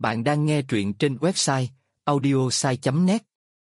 Bạn đang nghe truyện trên website audiosai.net.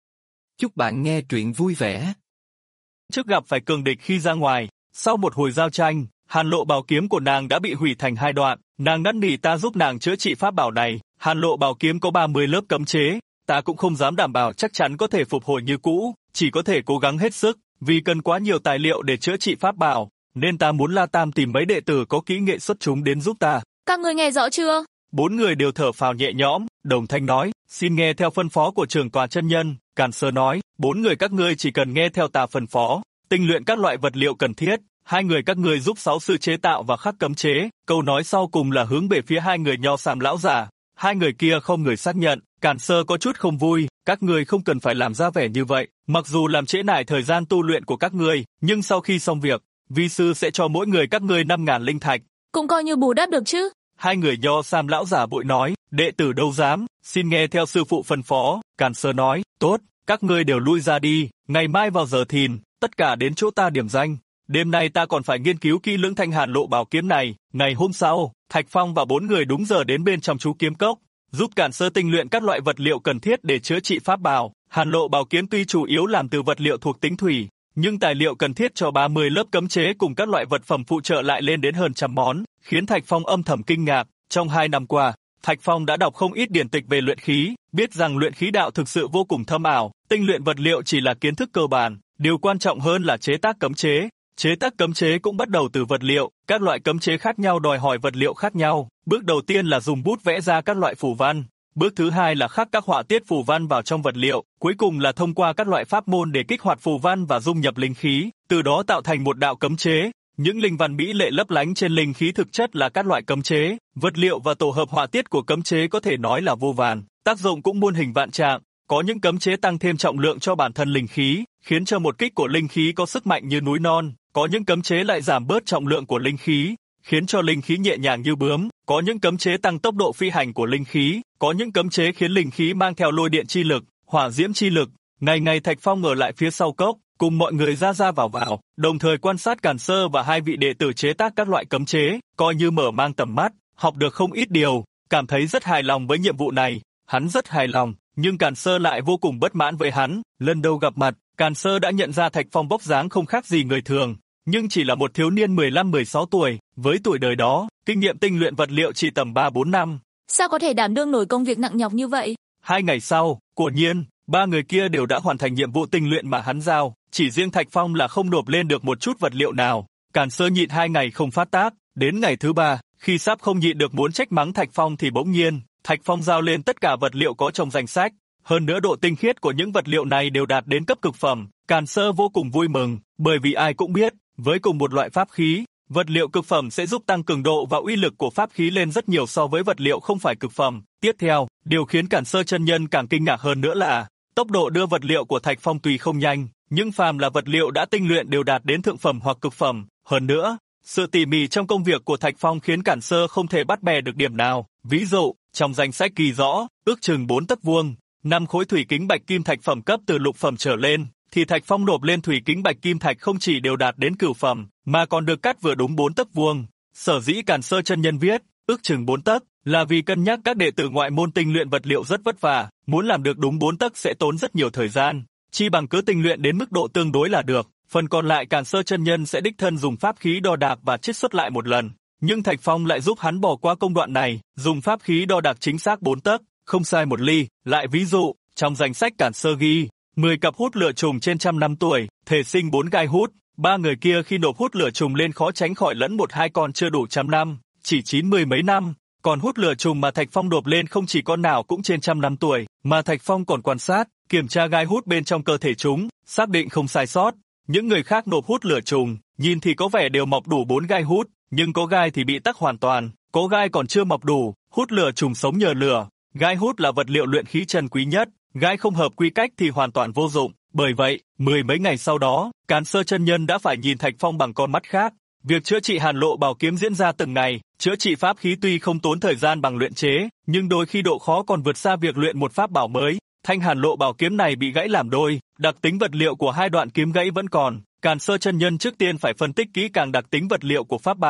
Chúc bạn nghe truyện vui vẻ. Trước gặp phải cường địch khi ra ngoài, sau một hồi giao tranh, Hàn Lộ bảo kiếm của nàng đã bị hủy thành 2 đoạn. Nàng năn nỉ ta giúp nàng chữa trị pháp bảo này. Hàn Lộ bảo kiếm có 30 lớp cấm chế, ta cũng không dám đảm bảo chắc chắn có thể phục hồi như cũ, chỉ có thể cố gắng hết sức, vì cần quá nhiều tài liệu để chữa trị pháp bảo, nên ta muốn La Tam tìm mấy đệ tử có kỹ nghệ xuất chúng đến giúp ta. Các ngươi nghe rõ chưa? 4 người đều thở phào nhẹ nhõm, đồng thanh nói, xin nghe theo phân phó của trưởng tòa chân nhân. Càn Sơ nói, 4 người các ngươi chỉ cần nghe theo ta phân phó, tinh luyện các loại vật liệu cần thiết, 2 người các ngươi giúp 6 sư chế tạo và khắc cấm chế. Câu nói sau cùng là hướng về phía 2 người nho xàm lão giả. 2 người kia không người xác nhận. Càn Sơ có chút không vui, các ngươi không cần phải làm ra vẻ như vậy, mặc dù làm trễ nải thời gian tu luyện của các ngươi, nhưng sau khi xong việc, vi sư sẽ cho mỗi người các ngươi 5.000 linh thạch. Cũng coi như bù đắp được chứ. 2 người nho xàm lão giả vội nói, đệ tử đâu dám, xin nghe theo sư phụ phân phó. Càn Sơ nói, tốt, các ngươi đều lui ra đi, ngày mai vào giờ thìn, tất cả đến chỗ ta điểm danh. Đêm nay ta còn phải nghiên cứu kỹ lưỡng thanh Hàn Lộ bảo kiếm này. Ngày hôm sau, Thạch Phong và 4 người đúng giờ đến bên trong chú kiếm cốc, giúp Càn Sơ tinh luyện các loại vật liệu cần thiết để chữa trị pháp bảo. Hàn Lộ bảo kiếm tuy chủ yếu làm từ vật liệu thuộc tính thủy, nhưng tài liệu cần thiết cho 30 lớp cấm chế cùng các loại vật phẩm phụ trợ lại lên đến hơn trăm món, khiến Thạch Phong âm thầm kinh ngạc. Trong 2 năm qua, Thạch Phong đã đọc không ít điển tịch về luyện khí, biết rằng luyện khí đạo thực sự vô cùng thâm ảo, tinh luyện vật liệu chỉ là kiến thức cơ bản, điều quan trọng hơn là chế tác cấm chế. Chế tác cấm chế cũng bắt đầu từ vật liệu, các loại cấm chế khác nhau đòi hỏi vật liệu khác nhau. Bước đầu tiên là dùng bút vẽ ra các loại phù văn, bước thứ hai là khắc các họa tiết phù văn vào trong vật liệu, cuối cùng là thông qua các loại pháp môn để kích hoạt phù văn và dung nhập linh khí, từ đó tạo thành một đạo cấm chế. Những linh văn mỹ lệ lấp lánh trên linh khí thực chất là các loại cấm chế, vật liệu và tổ hợp họa tiết của cấm chế có thể nói là vô vàn, tác dụng cũng muôn hình vạn trạng. Có những cấm chế tăng thêm trọng lượng cho bản thân linh khí, khiến cho một kích của linh khí có sức mạnh như núi non. Có những cấm chế lại giảm bớt trọng lượng của linh khí, khiến cho linh khí nhẹ nhàng như bướm. Có những cấm chế tăng tốc độ phi hành của linh khí, có những cấm chế khiến linh khí mang theo lôi điện chi lực, hỏa diễm chi lực. Ngày ngày Thạch Phong ở lại phía sau cốc, cùng mọi người ra ra vào vào, đồng thời quan sát Càn Sơ và 2 vị đệ tử chế tác các loại cấm chế, coi như mở mang tầm mắt, học được không ít điều, cảm thấy rất hài lòng với nhiệm vụ này. Hắn rất hài lòng, nhưng Càn Sơ lại vô cùng bất mãn với hắn. Lần đầu gặp mặt, Càn Sơ đã nhận ra Thạch Phong vóc dáng không khác gì người thường, nhưng chỉ là một thiếu niên 15-16 tuổi, với tuổi đời đó, kinh nghiệm tinh luyện vật liệu chỉ tầm 3-4 năm. Sao có thể đảm đương nổi công việc nặng nhọc như vậy? 2 ngày sau, quả nhiên, 3 người kia đều đã hoàn thành nhiệm vụ tinh luyện mà hắn giao, chỉ riêng Thạch Phong là không nộp lên được một chút vật liệu nào. Càn Sơ nhịn 2 ngày không phát tác, đến ngày thứ 3, khi sắp không nhịn được muốn trách mắng Thạch Phong thì bỗng nhiên, Thạch Phong giao lên tất cả vật liệu có trong danh sách. Hơn nữa độ tinh khiết của những vật liệu này đều đạt đến cấp cực phẩm. Càn Sơ vô cùng vui mừng, bởi vì ai cũng biết, với cùng một loại pháp khí, vật liệu cực phẩm sẽ giúp tăng cường độ và uy lực của pháp khí lên rất nhiều so với vật liệu không phải cực phẩm. Tiếp theo, điều khiến Càn Sơ chân nhân càng kinh ngạc hơn nữa là tốc độ đưa vật liệu của Thạch Phong tuy không nhanh, nhưng phàm là vật liệu đã tinh luyện đều đạt đến thượng phẩm hoặc cực phẩm. Hơn nữa, sự tỉ mỉ trong công việc của Thạch Phong khiến Càn Sơ không thể bắt bẻ được điểm nào. Ví dụ, trong danh sách ghi rõ, ước chừng 4 tấc vuông, 5 khối thủy kính bạch kim thạch phẩm cấp từ lục phẩm trở lên, thì Thạch Phong nộp lên thủy kính bạch kim thạch không chỉ đều đạt đến cửu phẩm, mà còn được cắt vừa đúng 4 tấc vuông. Sở dĩ Càn Sơ chân nhân viết, ước chừng 4 tấc, là vì cân nhắc các đệ tử ngoại môn tinh luyện vật liệu rất vất vả, muốn làm được đúng 4 tấc sẽ tốn rất nhiều thời gian, chi bằng cứ tinh luyện đến mức độ tương đối là được, phần còn lại Càn Sơ chân nhân sẽ đích thân dùng pháp khí đo đạc và chiết xuất lại một lần. Nhưng Thạch Phong lại giúp hắn bỏ qua công đoạn này, dùng pháp khí đo đạc chính xác 4 tấc, không sai một ly. Lại ví dụ, trong danh sách Càn Sơ ghi 10 cặp hút lửa trùng trên 100 năm tuổi, thể sinh 4 gai hút. 3 người kia khi nộp hút lửa trùng lên khó tránh khỏi lẫn 1-2 con chưa đủ 100 năm, chỉ 90 mấy năm. Còn hút lửa trùng mà Thạch Phong nộp lên không chỉ con nào cũng trên 100 năm tuổi, mà Thạch Phong còn quan sát, kiểm tra gai hút bên trong cơ thể chúng, xác định không sai sót. Những người khác nộp hút lửa trùng, nhìn thì có vẻ đều mọc đủ 4 gai hút, nhưng có gai thì bị tắc hoàn toàn, có gai còn chưa mọc đủ. Hút lửa trùng sống nhờ lửa, gai hút là vật liệu luyện khí trân quý nhất, gai không hợp quy cách thì hoàn toàn vô dụng. Bởi vậy, 10 mấy ngày sau đó, Càn Sơ chân nhân đã phải nhìn Thạch Phong bằng con mắt khác. Việc chữa trị Hàn Lộ bảo kiếm diễn ra từng ngày, chữa trị pháp khí tuy không tốn thời gian bằng luyện chế, nhưng đôi khi độ khó còn vượt xa việc luyện một pháp bảo mới. Thanh Hàn Lộ bảo kiếm này bị gãy làm đôi, đặc tính vật liệu của 2 đoạn kiếm gãy vẫn còn. Càn Sơ chân nhân trước tiên phải phân tích kỹ càng đặc tính vật liệu của pháp bảo,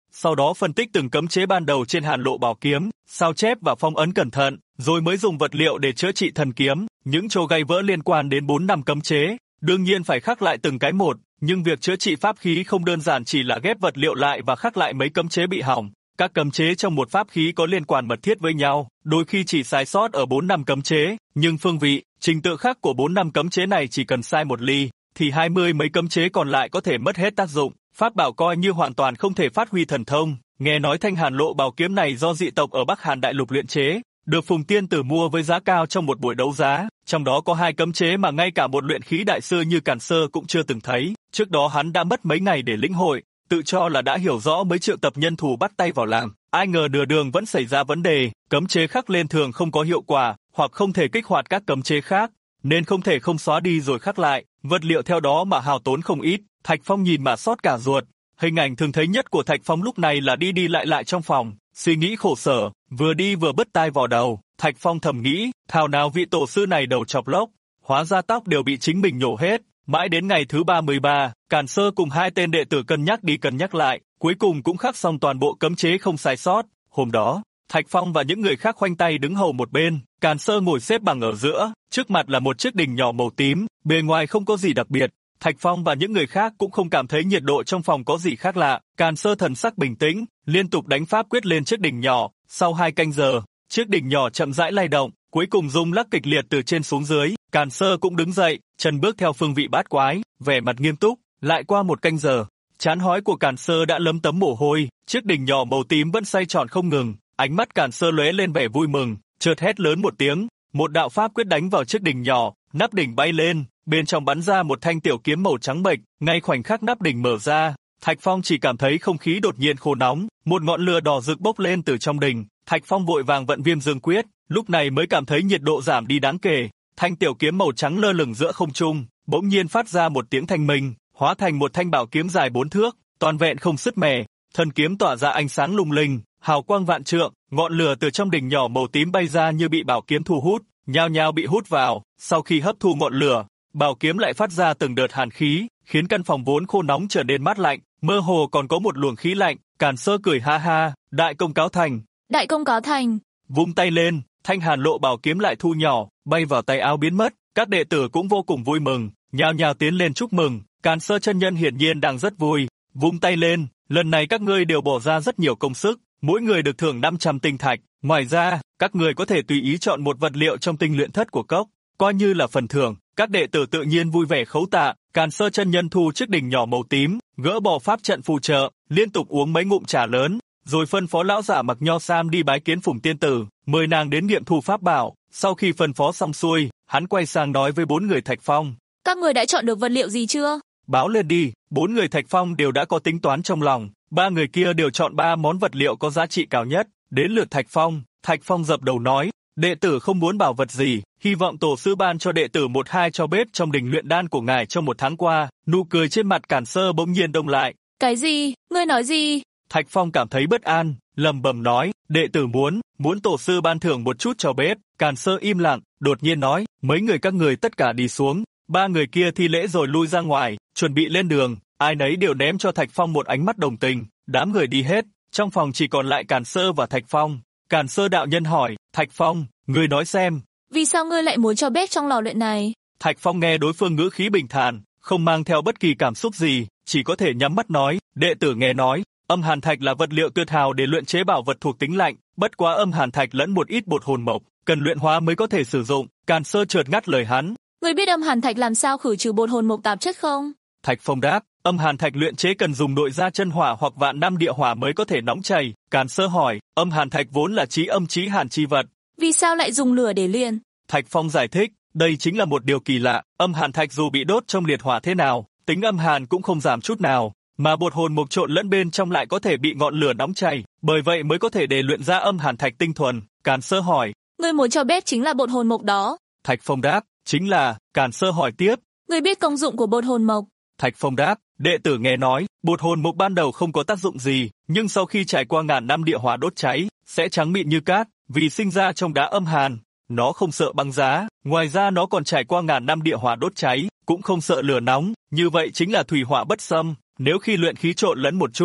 sau đó phân tích từng cấm chế ban đầu trên Hàn Lộ Bảo Kiếm, sao chép và phong ấn cẩn thận, rồi mới dùng vật liệu để chữa trị thần kiếm, những chỗ gãy vỡ liên quan đến 4 năm cấm chế, đương nhiên phải khắc lại từng cái một, nhưng việc chữa trị pháp khí không đơn giản chỉ là ghép vật liệu lại và khắc lại mấy cấm chế bị hỏng. Các cấm chế trong một pháp khí có liên quan mật thiết với nhau, đôi khi chỉ sai sót ở 4 năm cấm chế, nhưng phương vị, trình tự khắc của 4 năm cấm chế này chỉ cần sai một ly, thì 20 mấy cấm chế còn lại có thể mất hết tác dụng, pháp bảo coi như hoàn toàn không thể phát huy thần thông. Nghe nói thanh Hàn Lộ Bảo Kiếm này do dị tộc ở Bắc Hàn Đại Lục luyện chế, được Phùng Tiên Tử mua với giá cao trong một buổi đấu giá, trong đó có 2 cấm chế mà ngay cả một luyện khí đại sư như Càn Sơ cũng chưa từng thấy, trước đó hắn đã mất mấy ngày để lĩnh hội, tự cho là đã hiểu rõ mới triệu tập nhân thủ bắt tay vào làm, ai ngờ nửa đường vẫn xảy ra vấn đề, cấm chế khắc lên thường không có hiệu quả, hoặc không thể kích hoạt các cấm chế khác, nên không thể không xóa đi rồi khắc lại, vật liệu theo đó mà hao tốn không ít. Thạch Phong nhìn mà xót cả ruột. Hình ảnh thường thấy nhất của Thạch Phong lúc này là đi đi lại trong phòng, suy nghĩ khổ sở, vừa đi vừa bứt tai vào đầu. Thạch Phong thầm nghĩ, thảo nào vị tổ sư này đầu chọc lốc, hóa ra tóc đều bị chính mình nhổ hết. Mãi đến ngày thứ 33, Càn Sơ cùng 2 tên đệ tử cân nhắc đi cân nhắc lại, cuối cùng cũng khắc xong toàn bộ cấm chế không sai sót. Hôm đó, Thạch Phong và những người khác khoanh tay đứng hầu một bên, Càn Sơ ngồi xếp bằng ở giữa, trước mặt là một chiếc đình nhỏ màu tím, bề ngoài không có gì đặc biệt. Thạch Phong và những người khác cũng không cảm thấy nhiệt độ trong phòng có gì khác lạ, Càn Sơ thần sắc bình tĩnh, liên tục đánh pháp quyết lên chiếc đình nhỏ, sau 2 canh giờ, chiếc đình nhỏ chậm rãi lay động, cuối cùng rung lắc kịch liệt từ trên xuống dưới, Càn Sơ cũng đứng dậy, chân bước theo phương vị bát quái, vẻ mặt nghiêm túc, lại qua 1 canh giờ, trán hói của Càn Sơ đã lấm tấm mồ hôi, chiếc đình nhỏ màu tím vẫn xoay tròn không ngừng, ánh mắt Càn Sơ lóe lên vẻ vui mừng, chợt hét lớn một tiếng, một đạo pháp quyết đánh vào chiếc đình nhỏ, nắp đỉnh bay lên, bên trong bắn ra một thanh tiểu kiếm màu trắng bệch, ngay khoảnh khắc nắp đỉnh mở ra, Thạch Phong chỉ cảm thấy không khí đột nhiên khô nóng, một ngọn lửa đỏ rực bốc lên từ trong đỉnh, Thạch Phong vội vàng vận Viêm Dương Quyết, lúc này mới cảm thấy nhiệt độ giảm đi đáng kể, thanh tiểu kiếm màu trắng lơ lửng giữa không trung, bỗng nhiên phát ra một tiếng thanh minh, hóa thành một thanh bảo kiếm dài 4 thước, toàn vẹn không sứt mẻ, thân kiếm tỏa ra ánh sáng lung linh, hào quang vạn trượng, ngọn lửa từ trong đỉnh nhỏ màu tím bay ra như bị bảo kiếm thu hút, nhao nhao bị hút vào, sau khi hấp thu ngọn lửa, bảo kiếm lại phát ra từng đợt hàn khí, khiến căn phòng vốn khô nóng trở nên mát lạnh, mơ hồ còn có một luồng khí lạnh. Càn Sơ cười ha ha, đại công cáo thành. Đại công cáo thành. Vung tay lên, thanh Hàn Lộ Bảo Kiếm lại thu nhỏ, bay vào tay áo biến mất. Các đệ tử cũng vô cùng vui mừng, nhao nhao tiến lên chúc mừng. Càn Sơ chân nhân hiển nhiên đang rất vui, vung tay lên, lần này các ngươi đều bỏ ra rất nhiều công sức, mỗi người được thưởng 500 tinh thạch. Ngoài ra, các người có thể tùy ý chọn một vật liệu trong tinh luyện thất của cốc, coi như là phần thưởng. Các đệ tử tự nhiên vui vẻ khấu tạ. Càn Sơ chân nhân thu chiếc đỉnh nhỏ màu tím, gỡ bỏ pháp trận phù trợ, liên tục uống mấy ngụm trà lớn, rồi phân phó lão giả mặc nho sam đi bái kiến Phùng Tiên Tử, mời nàng đến nghiệm thu pháp bảo. Sau khi phân phó xong xuôi, hắn quay sang nói với 4 người Thạch Phong: Các người đã chọn được vật liệu gì chưa? Báo lên đi. 4 người Thạch Phong đều đã có tính toán trong lòng, 3 người kia đều chọn 3 món vật liệu có giá trị cao nhất. Đến lượt Thạch Phong dập đầu nói: đệ tử không muốn bảo vật gì, hy vọng tổ sư ban cho đệ tử 1-2 cho bếp trong đình luyện đan của ngài trong 1 tháng qua. Nụ cười trên mặt Càn Sơ bỗng nhiên đông lại. Cái gì? Ngươi nói gì? Thạch Phong cảm thấy bất an, lẩm bẩm nói: đệ tử muốn tổ sư ban thưởng một chút cho bếp. Càn Sơ im lặng, đột nhiên nói: mấy người các người tất cả đi xuống. 3 người kia thi lễ rồi lui ra ngoài, chuẩn bị lên đường. Ai nấy đều ném cho Thạch Phong một ánh mắt đồng tình. Đám người đi hết, trong phòng chỉ còn lại Càn Sơ và Thạch Phong. Càn Sơ đạo nhân hỏi: Thạch Phong, ngươi nói xem, vì sao ngươi lại muốn cho bếp trong lò luyện này? Thạch Phong nghe đối phương ngữ khí bình thản, không mang theo bất kỳ cảm xúc gì, chỉ có thể nhắm mắt nói: đệ tử nghe nói, âm hàn thạch là vật liệu tuyệt hảo để luyện chế bảo vật thuộc tính lạnh, bất quá âm hàn thạch lẫn một ít bột hồn mộc, cần luyện hóa mới có thể sử dụng. Càn Sơ chợt ngắt lời hắn: Ngươi biết âm hàn thạch làm sao khử trừ bột hồn mộc tạp chất không? Thạch Phong đáp: âm hàn thạch luyện chế cần dùng nội gia chân hỏa hoặc vạn năm địa hỏa mới có thể nóng chảy. Càn Sơ hỏi: âm hàn thạch vốn là chí âm chí hàn chi vật, vì sao lại dùng lửa để luyện? Thạch Phong giải thích: đây chính là một điều kỳ lạ, âm hàn thạch dù bị đốt trong liệt hỏa thế nào, tính âm hàn cũng không giảm chút nào, mà bột hồn mộc trộn lẫn bên trong lại có thể bị ngọn lửa nóng chảy, bởi vậy mới có thể để luyện ra âm hàn thạch tinh thuần. Càn Sơ hỏi: ngươi muốn cho bếp chính là bột hồn mộc đó? Thạch Phong đáp: chính là. Càn Sơ hỏi tiếp: ngươi biết công dụng của bột hồn mộc? Thạch Phong đáp: đệ tử nghe nói, bột hồn mộc ban đầu không có tác dụng gì, nhưng sau khi trải qua ngàn năm địa hỏa đốt cháy, sẽ trắng mịn như cát, vì sinh ra trong đá âm hàn. Nó không sợ băng giá, ngoài ra nó còn trải qua ngàn năm địa hỏa đốt cháy, cũng không sợ lửa nóng, như vậy chính là thủy hỏa bất xâm. Nếu khi luyện khí trộn lẫn một chút,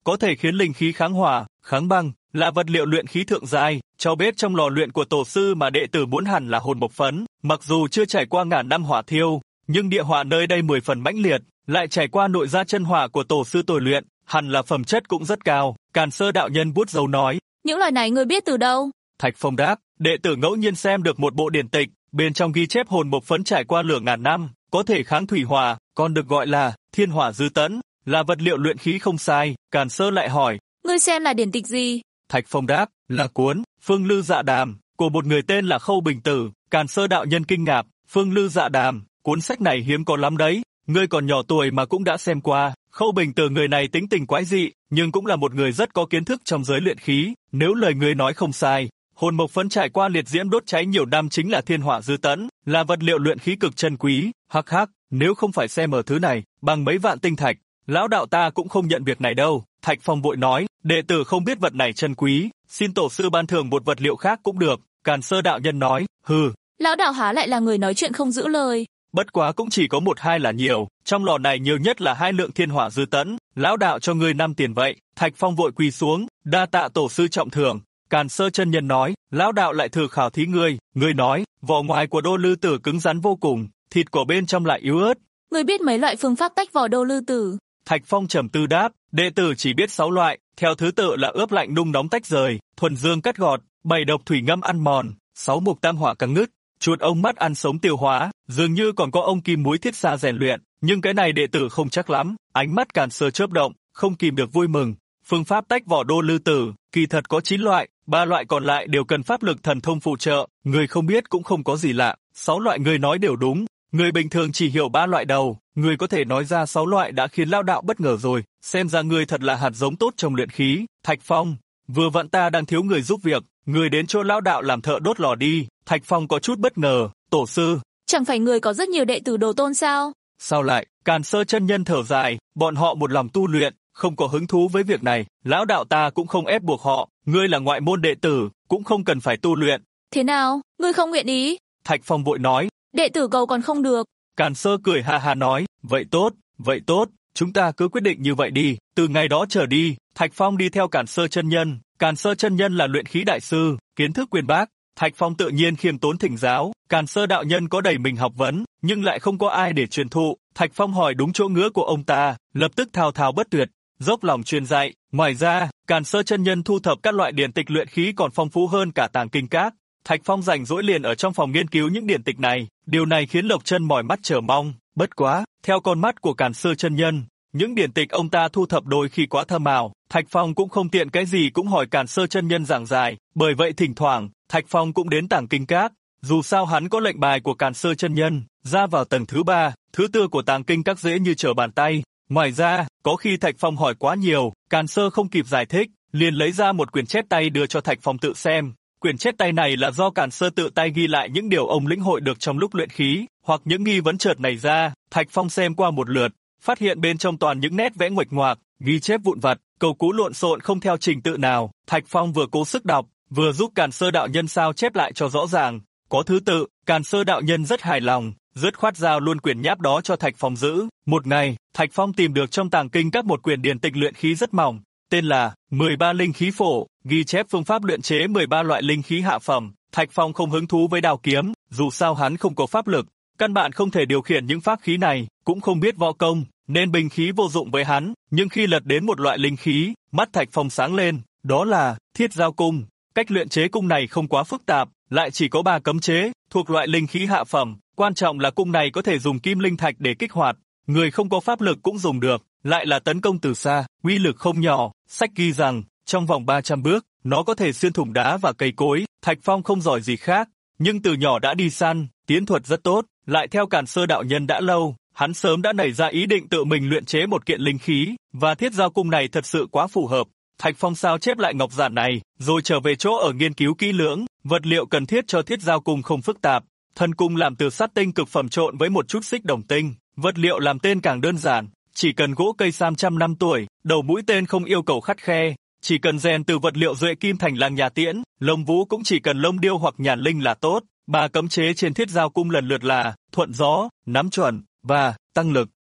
có thể khiến linh khí kháng hỏa, kháng băng, là vật liệu luyện khí thượng giai, cho bếp trong lò luyện của tổ sư mà đệ tử muốn hẳn là hồn mộc phấn, mặc dù chưa trải qua ngàn năm hỏa thiêu, nhưng địa hỏa nơi đây 10 phần mãnh liệt, lại trải qua nội gia chân hỏa của tổ sư tồi luyện, hẳn là phẩm chất cũng rất cao. Càn Sơ đạo nhân bút dấu nói. Những lời này ngươi biết từ đâu? Thạch Phong đáp, đệ tử ngẫu nhiên xem được một bộ điển tịch, bên trong ghi chép hồn mộc phấn trải qua lửa ngàn năm, có thể kháng thủy hỏa, còn được gọi là thiên hỏa dư tẫn, là vật liệu luyện khí không sai. Càn Sơ lại hỏi, ngươi xem là điển tịch gì? Thạch Phong đáp, là cuốn Phương Lư Dạ Đàm của một người tên là Khâu Bình Tử. Càn Sơ đạo nhân kinh ngạc, Phương Lư Dạ Đàm, cuốn sách này hiếm có lắm đấy, ngươi còn nhỏ tuổi mà cũng đã xem qua. Khâu Bình Tử người này tính tình quái dị, nhưng cũng là một người rất có kiến thức trong giới luyện khí, nếu lời ngươi nói không sai, hồn mộc phấn trải qua liệt diễm đốt cháy nhiều năm chính là thiên hỏa dư tẫn, là vật liệu luyện khí cực chân quý. Hắc hắc, nếu không phải xem ở thứ này, bằng mấy vạn tinh thạch, lão đạo ta cũng không nhận việc này đâu. Thạch Phong vội nói, đệ tử không biết vật này chân quý, xin tổ sư ban thưởng một vật liệu khác cũng được. Càn Sơ đạo nhân nói, hừ. Lão đạo há lại là người nói chuyện không giữ lời. Bất quá cũng chỉ có 1-2 là nhiều, trong lò này nhiều nhất là 2 lượng thiên hỏa dư tẫn, lão đạo cho ngươi 5 tiền vậy. Thạch Phong vội quỳ xuống, đa tạ tổ sư trọng thưởng. Càn Sơ chân nhân nói, lão đạo lại thử khảo thí ngươi nói, vỏ ngoài của đô lư tử cứng rắn vô cùng, thịt của bên trong lại yếu ớt. Ngươi biết mấy loại phương pháp tách vỏ đô lư tử? Thạch Phong trầm tư đáp, đệ tử chỉ biết 6 loại, theo thứ tự là ướp lạnh nung nóng tách rời, thuần dương cắt gọt, 7 độc thủy ngâm ăn mòn, 6 mục tam hỏa căng ngứt, chuột ông mắt ăn sống tiêu hóa, dường như còn có ông kim muối thiết xa rèn luyện, nhưng cái này đệ tử không chắc lắm. Ánh mắt Càn Sơ chớp động, không kìm được vui mừng. Phương pháp tách vỏ đô lư tử, kỳ thật có 9 loại, 3 loại còn lại đều cần pháp lực thần thông phụ trợ, người không biết cũng không có gì lạ, 6 loại người nói đều đúng. Người bình thường chỉ hiểu 3 loại đầu, người có thể nói ra 6 loại đã khiến lão đạo bất ngờ rồi, xem ra người thật là hạt giống tốt trong luyện khí. Thạch Phong, vừa vặn ta đang thiếu người giúp việc, người đến chỗ lão đạo làm thợ đốt lò đi. Thạch Phong có chút bất ngờ, tổ sư. Chẳng phải người có rất nhiều đệ tử đồ tôn sao? Sao lại? Càn Sơ chân nhân thở dài, bọn họ một lòng tu luyện, không có hứng thú với việc này, lão đạo ta cũng không ép buộc họ, ngươi là ngoại môn đệ tử, cũng không cần phải tu luyện. Thế nào, ngươi không nguyện ý? Thạch Phong vội nói. Đệ tử cầu còn không được. Càn Sơ cười ha ha nói, vậy tốt, chúng ta cứ quyết định như vậy đi. Từ ngày đó trở đi, Thạch Phong đi theo Càn Sơ chân nhân. Càn Sơ chân nhân là luyện khí đại sư, kiến thức uyên bác. Thạch Phong tự nhiên khiêm tốn thỉnh giáo. Càn Sơ đạo nhân có đầy mình học vấn, nhưng lại không có ai để truyền thụ. Thạch Phong hỏi đúng chỗ ngứa của ông ta, lập tức thao thao bất tuyệt, dốc lòng truyền dạy. Ngoài ra, Càn Sơ chân nhân thu thập các loại điển tịch luyện khí còn phong phú hơn cả tàng kinh các. Thạch Phong rảnh rỗi liền ở trong phòng nghiên cứu những điển tịch này, điều này khiến Lộc Chân mỏi mắt chờ mong. Bất quá, theo con mắt của Càn Sơ chân nhân, những điển tịch ông ta thu thập đôi khi quá thâm ảo, Thạch Phong cũng không tiện cái gì cũng hỏi Càn Sơ chân nhân giảng giải, bởi vậy thỉnh thoảng, Thạch Phong cũng đến tàng kinh các, dù sao hắn có lệnh bài của Càn Sơ chân nhân, ra vào tầng thứ 3, thứ 4 của tàng kinh các dễ như trở bàn tay. Ngoài ra, có khi Thạch Phong hỏi quá nhiều, Càn Sơ không kịp giải thích, liền lấy ra một quyển chép tay đưa cho Thạch Phong tự xem. Quyển chép tay này là do Càn Sơ tự tay ghi lại những điều ông lĩnh hội được trong lúc luyện khí, hoặc những nghi vấn chợt nảy ra. Thạch Phong xem qua một lượt, phát hiện bên trong toàn những nét vẽ nguệch ngoạc, ghi chép vụn vặt, câu cú lộn xộn không theo trình tự nào. Thạch Phong vừa cố sức đọc, vừa giúp Càn Sơ đạo nhân sao chép lại cho rõ ràng, có thứ tự. Càn Sơ đạo nhân rất hài lòng, dứt khoát giao luôn quyển nháp đó cho Thạch Phong giữ. Một ngày, Thạch Phong tìm được trong tàng kinh các một quyển điển tịch luyện khí rất mỏng, tên là 13 linh khí phổ, ghi chép phương pháp luyện chế 13 loại linh khí hạ phẩm. Thạch Phong không hứng thú với đao kiếm, dù sao hắn không có pháp lực, căn bản không thể điều khiển những pháp khí này, cũng không biết võ công, nên binh khí vô dụng với hắn. Nhưng khi lật đến một loại linh khí, mắt Thạch Phong sáng lên, đó là Thiết Giao Cung. Cách luyện chế cung này không quá phức tạp, lại chỉ có 3 cấm chế, thuộc loại linh khí hạ phẩm. Quan trọng là cung này có thể dùng kim linh thạch để kích hoạt, người không có pháp lực cũng dùng được, lại là tấn công từ xa, uy lực không nhỏ. Sách ghi rằng, trong vòng 300 bước, nó có thể xuyên thủng đá và cây cối. Thạch Phong không giỏi gì khác, nhưng từ nhỏ đã đi săn, tiến thuật rất tốt, lại theo Càn Sơ đạo nhân đã lâu, hắn sớm đã nảy ra ý định tự mình luyện chế một kiện linh khí, và Thiết Giao Cung này thật sự quá phù hợp. Thạch Phong sao chép lại ngọc giản này, rồi trở về chỗ ở nghiên cứu kỹ lưỡng. Vật liệu cần thiết cho Thiết Giao Cung không phức tạp, thân cung làm từ sắt tinh cực phẩm trộn với một chút xích đồng tinh. Vật liệu làm tên càng đơn giản, chỉ cần gỗ cây sam trăm năm tuổi, đầu mũi tên không yêu cầu khắt khe, chỉ cần rèn từ vật liệu duệ kim thành lang nhà tiễn, lông vũ cũng chỉ cần lông điêu hoặc nhàn linh là tốt. 3 cấm chế trên Thiết Giao Cung lần lượt là thuận gió, nắm chuẩn và tăng lực.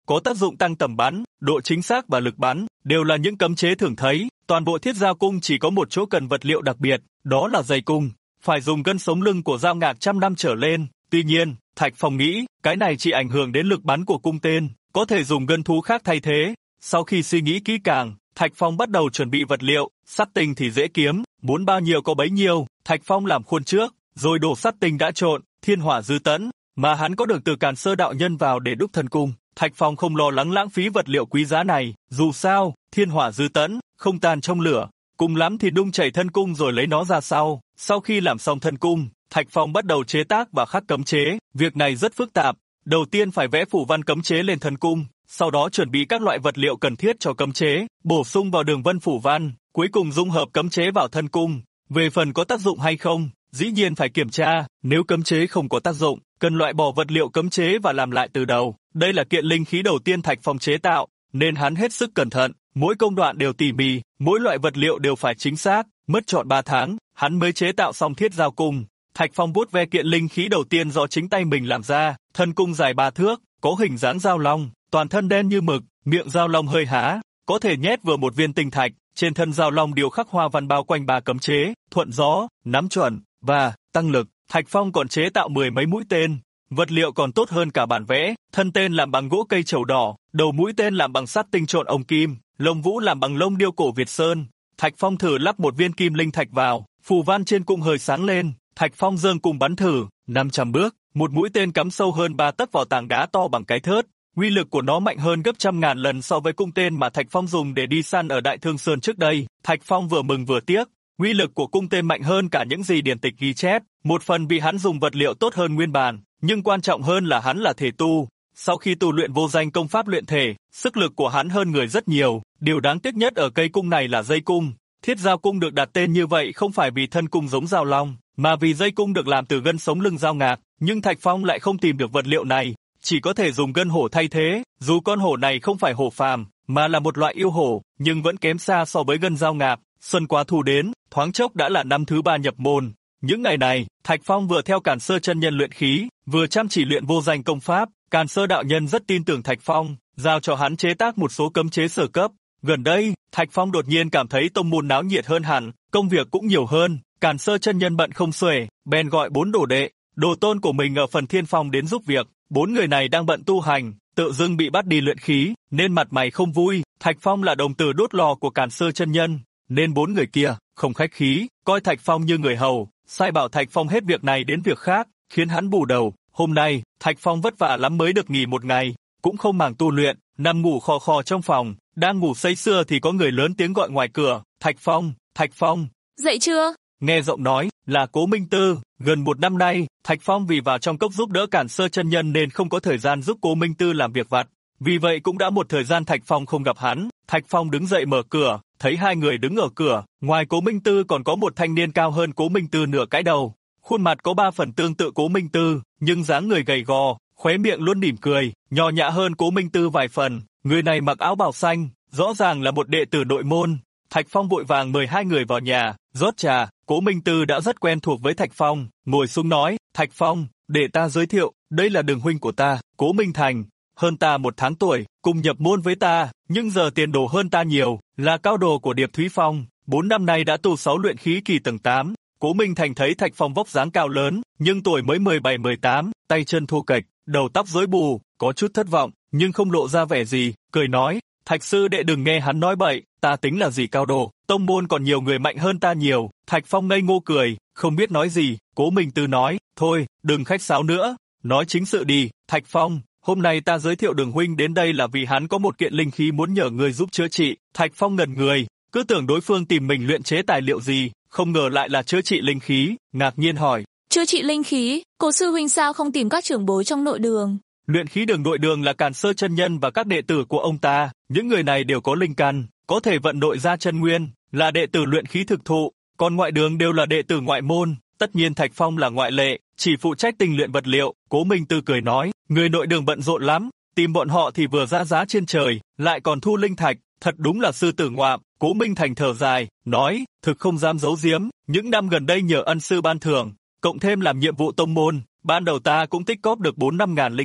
có tác dụng tăng tầm bắn, độ chính xác và lực bắn, đều là những cấm chế thường thấy. Toàn bộ thiết dao cung chỉ có một chỗ cần vật liệu đặc biệt, đó là dây cung, phải dùng gân sống lưng của dao ngạc trăm năm trở lên. Tuy nhiên, Thạch Phong nghĩ, cái này chỉ ảnh hưởng đến lực bắn của cung tên, có thể dùng gân thú khác thay thế. Sau khi suy nghĩ kỹ càng, Thạch Phong bắt đầu chuẩn bị vật liệu. Sắt tinh thì dễ kiếm, muốn bao nhiêu có bấy nhiêu. Thạch Phong làm khuôn trước, rồi đổ sắt tinh đã trộn, thiên hỏa dư tẫn, mà hắn có được từ Càn Sơ đạo nhân vào để đúc thân cung. Thạch Phong không lo lắng lãng phí vật liệu quý giá này, dù sao, thiên hỏa dư tẫn, không tan trong lửa, cùng lắm thì đun chảy thân cung rồi lấy nó ra sau. Sau khi làm xong thân cung, Thạch Phong bắt đầu chế tác và khắc cấm chế. Việc này rất phức tạp. Đầu tiên phải vẽ phủ văn cấm chế lên thân cung, sau đó chuẩn bị các loại vật liệu cần thiết cho cấm chế, bổ sung vào đường vân phủ văn, cuối cùng dung hợp cấm chế vào thân cung. Về phần có tác dụng hay không, dĩ nhiên phải kiểm tra, nếu cấm chế không có tác dụng, cần loại bỏ vật liệu cấm chế và làm lại từ đầu. Đây là kiện linh khí đầu tiên Thạch Phong chế tạo, nên hắn hết sức cẩn thận, mỗi công đoạn đều tỉ mỉ, mỗi loại vật liệu đều phải chính xác, mất trọn 3 tháng, hắn mới chế tạo xong thiết dao cung. Thạch Phong vuốt ve kiện linh khí đầu tiên do chính tay mình làm ra, thân cung dài 3 thước, có hình dáng dao long, toàn thân đen như mực, miệng dao long hơi há, có thể nhét vừa một viên tinh thạch, trên thân dao long điêu khắc hoa văn bao quanh 3 cấm chế, thuận gió, nắm chuẩn và tăng lực. Thạch Phong còn chế tạo 10 mấy mũi tên, vật liệu còn tốt hơn cả bản vẽ, thân tên làm bằng gỗ cây trầu đỏ, đầu mũi tên làm bằng sắt tinh trộn ồng kim, lông vũ làm bằng lông điêu cổ Việt Sơn. Thạch Phong thử lắp một viên kim linh thạch vào, phù văn trên cung hơi sáng lên. Thạch Phong giương cung bắn thử, 500 bước, một mũi tên cắm sâu hơn 3 tấc vào tảng đá to bằng cái thớt. Uy lực của nó mạnh hơn gấp trăm ngàn lần so với cung tên mà Thạch Phong dùng để đi săn ở Đại Thương Sơn trước đây. Thạch Phong vừa mừng vừa tiếc, uy lực của cung tên mạnh hơn cả những gì điển tịch ghi chép, một phần vì hắn dùng vật liệu tốt hơn nguyên bản, nhưng quan trọng hơn là hắn là thể tu. Sau khi tu luyện vô danh công pháp luyện thể, sức lực của hắn hơn người rất nhiều. Điều đáng tiếc nhất ở cây cung này là dây cung. Thiết dao cung được đặt tên như vậy không phải vì thân cung giống dao long, mà vì dây cung được làm từ gân sống lưng dao ngạc. Nhưng Thạch Phong lại không tìm được vật liệu này, chỉ có thể dùng gân hổ thay thế. Dù con hổ này không phải hổ phàm, mà là một loại yêu hổ, nhưng vẫn kém xa so với gân dao ngạc. Xuân Quá Thu đến, thoáng chốc đã là năm thứ 3 nhập môn. Những ngày này, Thạch Phong vừa theo Càn Sơ chân nhân luyện khí, vừa chăm chỉ luyện vô danh công pháp. Càn Sơ đạo nhân rất tin tưởng Thạch Phong, giao cho hắn chế tác một số cấm chế sở cấp. Gần đây, Thạch Phong đột nhiên cảm thấy tông môn náo nhiệt hơn hẳn, công việc cũng nhiều hơn. Càn Sơ chân nhân bận không xuể, bèn gọi 4 đồ đệ, đồ tôn của mình ở Phần Thiên Phong đến giúp việc. 4 người này đang bận tu hành, tự dưng bị bắt đi luyện khí, nên mặt mày không vui. Thạch Phong là đồng tử đốt lò của Càn Sơ chân nhân, nên 4 người kia không khách khí, coi Thạch Phong như người hầu, sai bảo Thạch Phong hết việc này đến việc khác, khiến hắn bù đầu. Hôm nay, Thạch Phong vất vả lắm mới được nghỉ một ngày, cũng không màng tu luyện, nằm ngủ khò khò trong phòng. Đang ngủ say sưa thì có người lớn tiếng gọi ngoài cửa, Thạch Phong, Thạch Phong. Dậy chưa? Nghe giọng nói là Cố Minh Tư. Gần 1 năm nay, Thạch Phong vì vào trong cốc giúp đỡ Càn Sơ chân nhân nên không có thời gian giúp Cố Minh Tư làm việc vặt. Vì vậy cũng đã một thời gian Thạch Phong không gặp hắn. Thạch Phong đứng dậy mở cửa, thấy 2 người đứng ở cửa. Ngoài Cố Minh Tư còn có một thanh niên cao hơn Cố Minh Tư nửa cái đầu. Khuôn mặt có 3 phần tương tự Cố Minh Tư, nhưng dáng người gầy gò, khóe miệng luôn mỉm cười, nho nhã hơn Cố Minh Tư vài phần. Người này mặc áo bào xanh, rõ ràng là một đệ tử nội môn. Thạch Phong vội vàng mời 2 người vào nhà, rót trà. Cố Minh Tư đã rất quen thuộc với Thạch Phong, ngồi xuống nói, Thạch Phong, để ta giới thiệu, đây là đường huynh của ta, Cố Minh Thành, hơn ta 1 tháng tuổi, cùng nhập môn với ta, nhưng giờ tiền đồ hơn ta nhiều, là cao đồ của Điệp Thúy Phong, 4 năm nay đã tu 6 luyện khí kỳ tầng 8. Cố Minh Thành thấy Thạch Phong vóc dáng cao lớn, nhưng tuổi mới 17-18, tay chân thô kệch, đầu tóc rối bù, có chút thất vọng, nhưng không lộ ra vẻ gì, cười nói, Thạch sư đệ đừng nghe hắn nói bậy, ta tính là gì cao đồ, tông môn còn nhiều người mạnh hơn ta nhiều. Thạch Phong ngây ngô cười, không biết nói gì. Cố Minh Tư nói, thôi, đừng khách sáo nữa, nói chính sự đi. Thạch Phong, hôm nay ta giới thiệu Đường huynh đến đây là vì hắn có một kiện linh khí muốn nhờ người giúp chữa trị. Thạch Phong ngẩn người, cứ tưởng đối phương tìm mình luyện chế tài liệu gì, không ngờ lại là chữa trị linh khí, ngạc nhiên hỏi. Chữa trị linh khí, Cố sư huynh sao không tìm các trưởng bối trong nội đường? Luyện khí đường nội đường là Càn Sơ chân nhân và các đệ tử của ông ta, những người này đều có linh căn, có thể vận nội ra chân nguyên, là đệ tử luyện khí thực thụ, còn ngoại đường đều là đệ tử ngoại môn, tất nhiên Thạch Phong là ngoại lệ, chỉ phụ trách tinh luyện vật liệu. Cố Minh Tư cười nói, người nội đường bận rộn lắm, tìm bọn họ thì vừa ra giá trên trời, lại còn thu linh thạch, thật đúng là sư tử ngoạm. Cố Minh Thành thở dài, nói, thực không dám giấu giếm, những năm gần đây nhờ ân sư ban thưởng, cộng thêm làm nhiệm vụ tông môn, ban đầu ta cũng tích cóp được 4-5 ngàn linh thạch,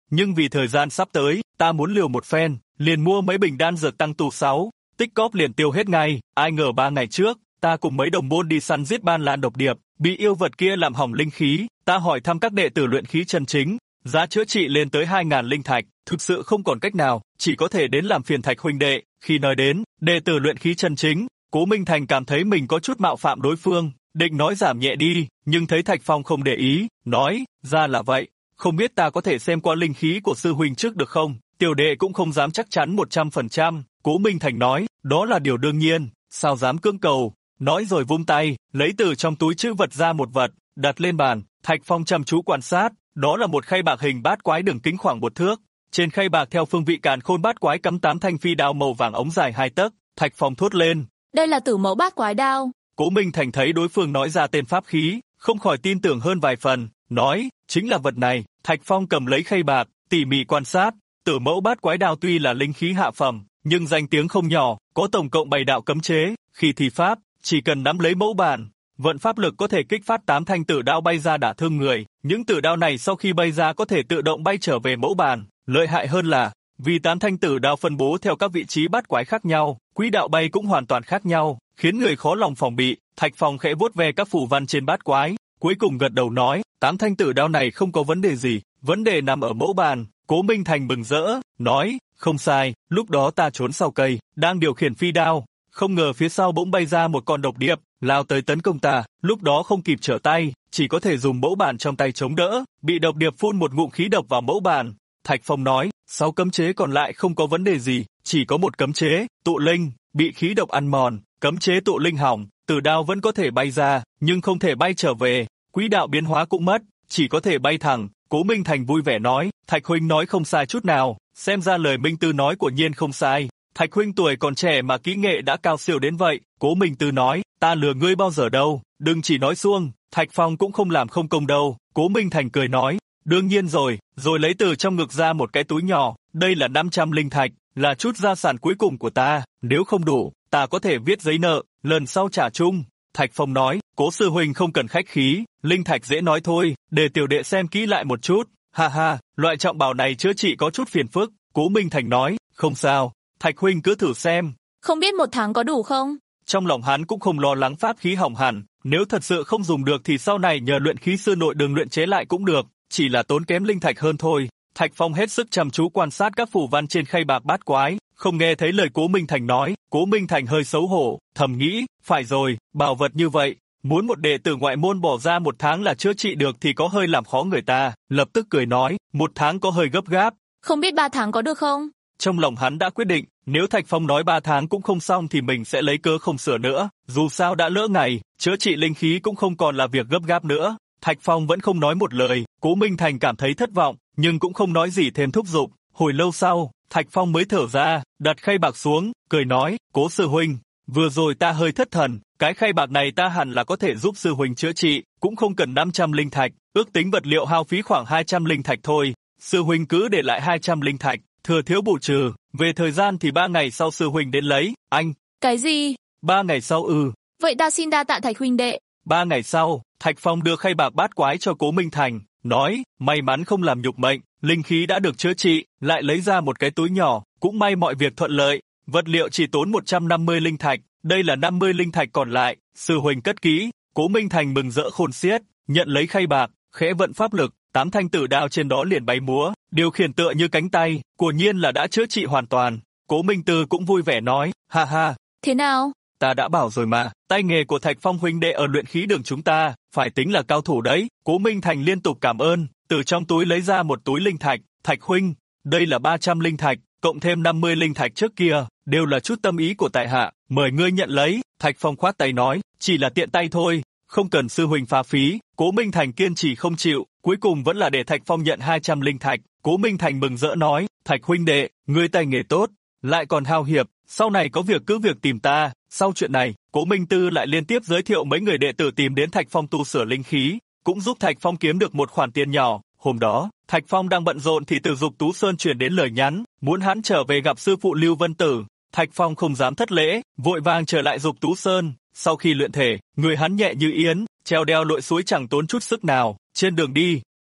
nhưng vì thời gian sắp tới, ta muốn liều một phen, liền mua mấy bình đan dược tăng tu 6, tích cóp liền tiêu hết ngay, ai ngờ 3 ngày trước, ta cùng mấy đồng môn đi săn giết ban lan độc điệp, bị yêu vật kia làm hỏng linh khí, ta hỏi thăm các đệ tử luyện khí chân chính, giá chữa trị lên tới 2.000 linh thạch, thực sự không còn cách nào, chỉ có thể đến làm phiền Thạch huynh đệ. Khi nói đến đệ tử luyện khí chân chính, Cố Minh Thành cảm thấy mình có chút mạo phạm đối phương, định nói giảm nhẹ đi, nhưng thấy Thạch Phong không để ý, nói, ra là vậy, không biết ta có thể xem qua linh khí của sư huynh trước được không? Tiểu đệ cũng không dám chắc chắn 100%, Cố Minh Thành nói, đó là điều đương nhiên, sao dám cưỡng cầu. Nói rồi vung tay, lấy từ trong túi trữ vật ra một vật, đặt lên bàn, Thạch Phong chăm chú quan sát, đó là một khay bạc hình bát quái đường kính khoảng 1 thước. Trên khay bạc theo phương vị càn khôn bát quái cắm 8 thanh phi đao màu vàng ống dài 2 tấc, Thạch Phong thốt lên. Đây là Tử Mẫu Bát Quái Đao. Cố Minh Thành thấy đối phương nói ra tên pháp khí, không khỏi tin tưởng hơn vài phần, nói, chính là vật này. Thạch Phong cầm lấy khay bạc, tỉ mỉ quan sát, Tử Mẫu Bát Quái Đao tuy là linh khí hạ phẩm, nhưng danh tiếng không nhỏ, có tổng cộng 7 đạo cấm chế, khi thi pháp, chỉ cần nắm lấy mẫu bản, vận pháp lực có thể kích phát 8 thanh tử đao bay ra đả thương người, những tử đao này sau khi bay ra có thể tự động bay trở về mẫu bản, lợi hại hơn là, vì 8 thanh tử đao phân bố theo các vị trí bát quái khác nhau, quỹ đạo bay cũng hoàn toàn khác nhau, khiến người khó lòng phòng bị. Thạch Phong khẽ vuốt ve các phù văn trên bát quái, cuối cùng gật đầu nói, 8 thanh tử đao này không có vấn đề gì, vấn đề nằm ở mẫu bàn. Cố Minh Thành mừng rỡ, nói, không sai, lúc đó ta trốn sau cây, đang điều khiển phi đao, không ngờ phía sau bỗng bay ra một con độc điệp, lao tới tấn công ta, lúc đó không kịp trở tay, chỉ có thể dùng mẫu bàn trong tay chống đỡ, bị độc điệp phun một ngụm khí độc vào mẫu bàn. Thạch Phong nói, 6 cấm chế còn lại không có vấn đề gì, chỉ có một cấm chế, tụ linh, bị khí độc ăn mòn, cấm chế tụ linh hỏng, tử đao vẫn có thể bay ra, nhưng không thể bay trở về, quỹ đạo biến hóa cũng mất, chỉ có thể bay thẳng. Cố Minh Thành vui vẻ nói, Thạch huynh nói không sai chút nào, xem ra lời Minh Tư nói của nhiên không sai. Thạch huynh tuổi còn trẻ mà kỹ nghệ đã cao siêu đến vậy. Cố Minh Tư nói, ta lừa ngươi bao giờ đâu, đừng chỉ nói suông, Thạch Phong cũng không làm không công đâu. Cố Minh Thành cười nói, đương nhiên rồi lấy từ trong ngực ra một cái túi nhỏ, đây là 500 linh thạch, là chút gia sản cuối cùng của ta, nếu không đủ, ta có thể viết giấy nợ, lần sau trả chung. Thạch Phong nói, Cố sư huynh không cần khách khí, linh thạch dễ nói thôi, để tiểu đệ xem kỹ lại một chút. Ha ha, loại trọng bảo này chữa trị có chút phiền phức. Cố Minh Thành nói, không sao, Thạch huynh cứ thử xem. Không biết 1 tháng có đủ không? Trong lòng hắn cũng không lo lắng pháp khí hỏng hẳn, nếu thật sự không dùng được thì sau này nhờ luyện khí sư nội đường luyện chế lại cũng được, chỉ là tốn kém linh thạch hơn thôi. Thạch Phong hết sức chăm chú quan sát các phù văn trên khay bạc bát quái, không nghe thấy lời Cố Minh Thành nói. Cố Minh Thành hơi xấu hổ, thầm nghĩ, phải rồi, bảo vật như vậy, muốn một đệ tử ngoại môn bỏ ra 1 tháng là chữa trị được thì có hơi làm khó người ta. Lập tức cười nói, 1 tháng có hơi gấp gáp. Không biết 3 tháng có được không? Trong lòng hắn đã quyết định, nếu Thạch Phong nói 3 tháng cũng không xong thì mình sẽ lấy cớ không sửa nữa, dù sao đã lỡ ngày, chữa trị linh khí cũng không còn là việc gấp gáp nữa. Thạch Phong vẫn không nói một lời, Cố Minh Thành cảm thấy thất vọng, nhưng cũng không nói gì thêm thúc giục. Hồi lâu sau, Thạch Phong mới thở ra, đặt khay bạc xuống, cười nói, Cố sư huynh, vừa rồi ta hơi thất thần, cái khay bạc này ta hẳn là có thể giúp sư huynh chữa trị, cũng không cần 500 linh thạch, ước tính vật liệu hao phí khoảng 200 linh thạch thôi, sư huynh cứ để lại 200 linh thạch, thừa thiếu bù trừ, về thời gian thì 3 ngày sau sư huynh đến lấy. Anh. Cái gì? 3 ngày sau ư? Vậy ta xin đa tạ Thạch huynh đệ. 3 ngày sau, Thạch Phong đưa khay bạc bát quái cho Cố Minh Thành, nói, may mắn không làm nhục mệnh, linh khí đã được chữa trị, lại lấy ra một cái túi nhỏ, cũng may mọi việc thuận lợi, vật liệu chỉ tốn 150 linh thạch, đây là 50 linh thạch còn lại, sư huynh cất kỹ. Cố Minh Thành mừng rỡ khôn xiết, nhận lấy khay bạc, khẽ vận pháp lực, 8 thanh tử đao trên đó liền bay múa, điều khiển tựa như cánh tay, quả nhiên là đã chữa trị hoàn toàn. Cố Minh Tư cũng vui vẻ nói, ha ha. Thế nào? Ta đã bảo rồi mà, tay nghề của Thạch Phong huynh đệ ở luyện khí đường chúng ta, phải tính là cao thủ đấy. Cố Minh Thành liên tục cảm ơn, từ trong túi lấy ra một túi linh thạch, Thạch huynh, đây là 300 linh thạch, cộng thêm 50 linh thạch trước kia, đều là chút tâm ý của tại hạ, mời ngươi nhận lấy. Thạch Phong khoát tay nói, chỉ là tiện tay thôi, không cần sư huynh phá phí. Cố Minh Thành kiên trì không chịu, cuối cùng vẫn là để Thạch Phong nhận 200 linh thạch. Cố Minh Thành mừng rỡ nói, Thạch huynh đệ, ngươi tay nghề tốt, lại còn hào hiệp, sau này có việc cứ việc tìm ta. Sau chuyện này, Cố Minh Tư lại liên tiếp giới thiệu mấy người đệ tử tìm đến Thạch Phong tu sửa linh khí, cũng giúp Thạch Phong kiếm được một khoản tiền nhỏ. Hôm đó, Thạch Phong đang bận rộn thì từ Dục Tú Sơn truyền đến lời nhắn, muốn hắn trở về gặp sư phụ Lưu Vân Tử. Thạch Phong không dám thất lễ, vội vàng trở lại Dục Tú Sơn. Sau khi luyện thể, người hắn nhẹ như yến, treo đeo lội suối chẳng tốn chút sức nào. Trên đường đi,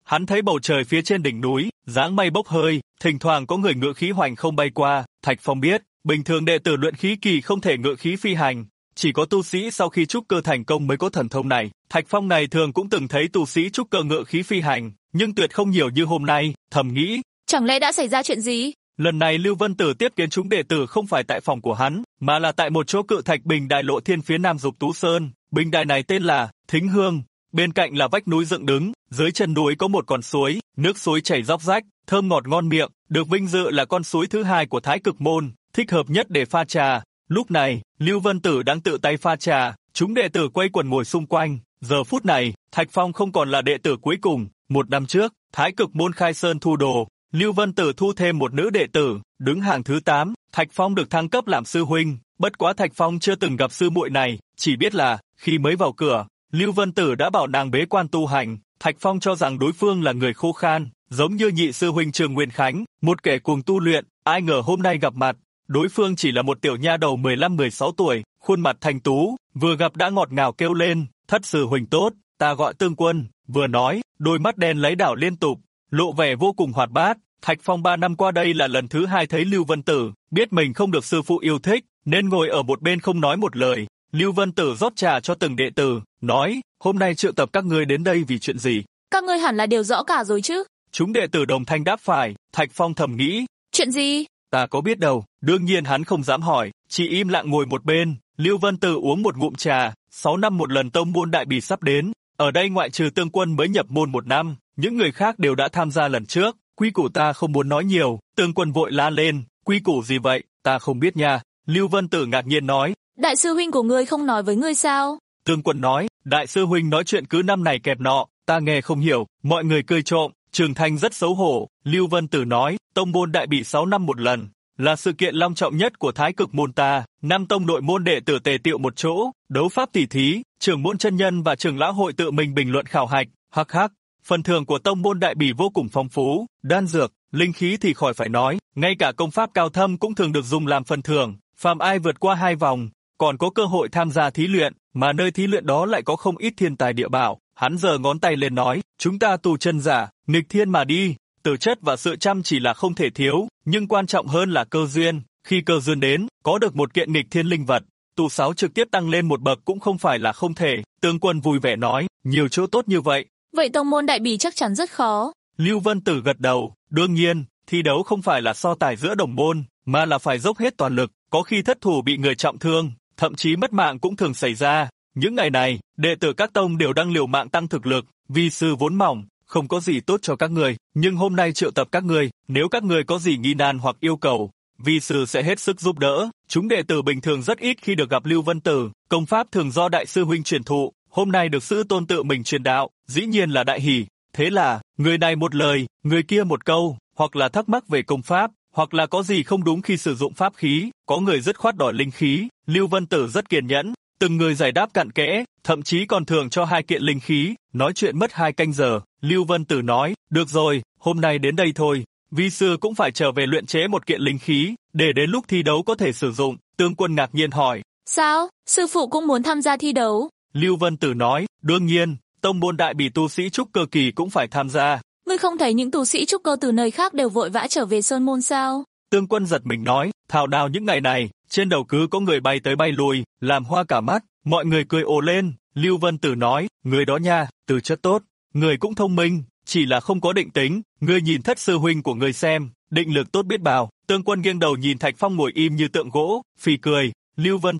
Hắn thấy bầu trời phía trên đỉnh núi, dáng mây bốc hơi, thỉnh thoảng có người ngự khí hoành không bay qua. Thạch Phong biết, bình thường đệ tử luyện khí kỳ không thể ngự khí phi hành, chỉ có tu sĩ sau khi trúc cơ thành công mới có thần thông này. Thạch Phong ngày thường cũng từng thấy tu sĩ trúc cơ ngự khí phi hành, nhưng tuyệt không nhiều như hôm nay. Thầm nghĩ, chẳng lẽ đã xảy ra chuyện gì? Lần này Lưu Vân Tử tiếp kiến chúng đệ tử không phải tại phòng của hắn, mà là tại một chỗ cự thạch bình đài lộ thiên phía nam Dục Tú Sơn. Bình đài này tên là Thính Hương, bên cạnh là vách núi dựng đứng, dưới chân núi có một con suối, nước suối chảy róc rách, thơm ngọt ngon miệng, được vinh dự là con suối thứ hai của Thái Cực môn, thích hợp nhất để pha trà. Lúc này, Lưu Vân Tử đang tự tay pha trà, chúng đệ tử quay quần ngồi xung quanh. Giờ phút này, Thạch Phong không còn là đệ tử cuối cùng. Một năm trước, Thái Cực môn khai sơn thu đồ, Lưu Vân Tử thu thêm một nữ đệ tử, đứng hàng thứ 8, Thạch Phong được thăng cấp làm sư huynh. Bất quá Thạch Phong chưa từng gặp sư muội này, chỉ biết là khi mới vào cửa, Lưu Vân Tử đã bảo nàng bế quan tu hành. Thạch Phong cho rằng đối phương là người khô khan, giống như nhị sư huynh Trường Nguyên Khánh, một kẻ cuồng tu luyện. Ai ngờ hôm nay gặp mặt, đối phương chỉ là một tiểu nha đầu 15-16 tuổi, khuôn mặt thanh tú, vừa gặp đã ngọt ngào kêu lên, thất sư huynh tốt, ta gọi Tương Quân. Vừa nói, đôi mắt đen lấy đảo liên tục, lộ vẻ vô cùng hoạt bát. Thạch Phong 3 năm qua đây là lần thứ 2 thấy Lưu Vân Tử, biết mình không được sư phụ yêu thích, nên ngồi ở một bên không nói một lời. Lưu Vân Tử rót trà cho từng đệ tử, nói, hôm nay triệu tập các ngươi đến đây vì chuyện gì? Các ngươi hẳn là đều rõ cả rồi chứ? Chúng đệ tử đồng thanh đáp phải. Thạch Phong thầm nghĩ, chuyện gì? Ta có biết đâu. Đương nhiên hắn không dám hỏi, chỉ im lặng ngồi một bên. Lưu Vân Tử uống một ngụm trà. 6 năm một lần tông môn đại bỉ sắp đến, ở đây ngoại trừ Tương Quân mới nhập môn 1 năm, những người khác đều đã tham gia lần trước. Quy củ ta không muốn nói nhiều. Tương Quân vội la lên, quy củ gì vậy? Ta không biết nha. Lưu Vân Tử ngạc nhiên nói, đại sư huynh của ngươi không nói với ngươi sao? Tương Quân nói, đại sư huynh nói chuyện cứ năm này kẹp nọ, ta nghe không hiểu. Mọi người cười trộm. Trường Thanh rất xấu hổ. Lưu Vân Tử nói, tông môn đại bỉ 6 năm một lần, là sự kiện long trọng nhất của Thái Cực môn ta. 5 tông nội môn đệ tử tề tiệu một chỗ, đấu pháp tỉ thí, trưởng môn chân nhân và trưởng lão hội tự mình bình luận khảo hạch. Hắc hắc, phần thưởng của tông môn đại bỉ vô cùng phong phú, đan dược, linh khí thì khỏi phải nói, ngay cả công pháp cao thâm cũng thường được dùng làm phần thưởng. Phàm ai vượt qua 2 vòng, còn có cơ hội tham gia thí luyện, mà nơi thí luyện đó lại có không ít thiên tài địa bảo. Hắn giơ ngón tay lên nói, chúng ta tu chân giả, nghịch thiên mà đi, tư chất và sự chăm chỉ là không thể thiếu, nhưng quan trọng hơn là cơ duyên. Khi cơ duyên đến, có được một kiện nghịch thiên linh vật, tu 6 trực tiếp tăng lên một bậc cũng không phải là không thể. Tương Quân vui vẻ nói, nhiều chỗ tốt như vậy. Vậy tông môn đại bỉ chắc chắn rất khó. Lưu Vân Tử gật đầu, đương nhiên, thi đấu không phải là so tài giữa đồng môn, mà là phải dốc hết toàn lực, có khi thất thủ bị người trọng thương, thậm chí mất mạng cũng thường xảy ra. Những ngày này, đệ tử các tông đều đang liều mạng tăng thực lực, vi sư vốn mỏng, không có gì tốt cho các người, nhưng hôm nay triệu tập các người, nếu các người có gì nghi nan hoặc yêu cầu, vi sư sẽ hết sức giúp đỡ. Chúng đệ tử bình thường rất ít khi được gặp Lưu Vân Tử, công pháp thường do đại sư huynh truyền thụ, hôm nay được sư tôn tự mình truyền đạo, dĩ nhiên là đại hỷ. Thế là, người này một lời, người kia một câu, hoặc là thắc mắc về công pháp, hoặc là có gì không đúng khi sử dụng pháp khí, có người dứt khoát đòi linh khí. Lưu Vân Tử rất kiên nhẫn, từng người giải đáp cặn kẽ, thậm chí còn thưởng cho 2 kiện linh khí. Nói chuyện mất 2 canh giờ, Lưu Vân Tử nói, được rồi, hôm nay đến đây thôi, vi sư cũng phải trở về luyện chế một kiện linh khí, để đến lúc thi đấu có thể sử dụng. Tương Quân ngạc nhiên hỏi, sao, sư phụ cũng muốn tham gia thi đấu? Lưu Vân Tử nói, đương nhiên, tông môn đại bỉ tu sĩ trúc cơ kỳ cũng phải tham gia. Ngươi không thấy những tu sĩ trúc cơ từ nơi khác đều vội vã trở về sơn môn sao? Tương Quân giật mình nói, thảo nào những ngày này, trên đầu cứ có người bay tới bay lui, làm hoa cả mắt. Mọi người cười ồ lên. Lưu Vân Tử nói, người đó nha, tư chất tốt, người cũng thông minh, chỉ là không có định tính. Ngươi nhìn thất sư huynh của người xem, định lực tốt biết bao. Tương Quân nghiêng đầu nhìn Thạch Phong ngồi im như tượng gỗ, phì cười. Lưu Vân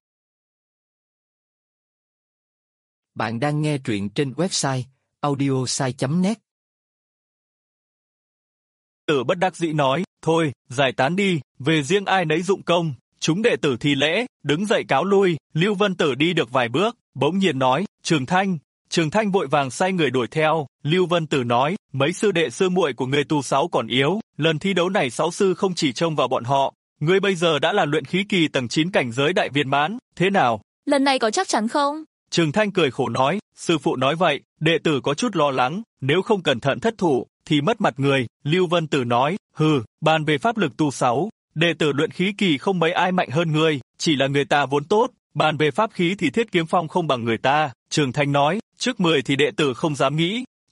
Bạn đang nghe truyện trên website audiosai.net. Tử bất đắc dĩ nói, thôi, giải tán đi, về riêng ai nấy dụng công. Chúng đệ tử thi lễ, đứng dậy cáo lui. Lưu Vân Tử đi được vài bước, bỗng nhiên nói, Trường Thanh. Trường Thanh vội vàng sai người đuổi theo. Lưu Vân Tử nói, mấy sư đệ sư muội của người tu 6 còn yếu, lần thi đấu này 6 sư không chỉ trông vào bọn họ. Ngươi bây giờ đã là luyện khí kỳ tầng 9 cảnh giới đại viên mãn, thế nào? Lần này có chắc chắn không? Trường Thanh cười khổ nói, sư phụ nói vậy, đệ tử có chút lo lắng, nếu không cẩn thận thất thủ, thì mất mặt người. Lưu Vân Tử nói, bàn về pháp lực tu 6, đệ tử luyện khí kỳ không mấy ai mạnh hơn ngươi, chỉ là người ta vốn tốt, bàn về pháp khí thì Thiết Kiếm Phong không bằng người ta. Trường Thanh nói, trước 10 thì đệ tử không dám nghĩ.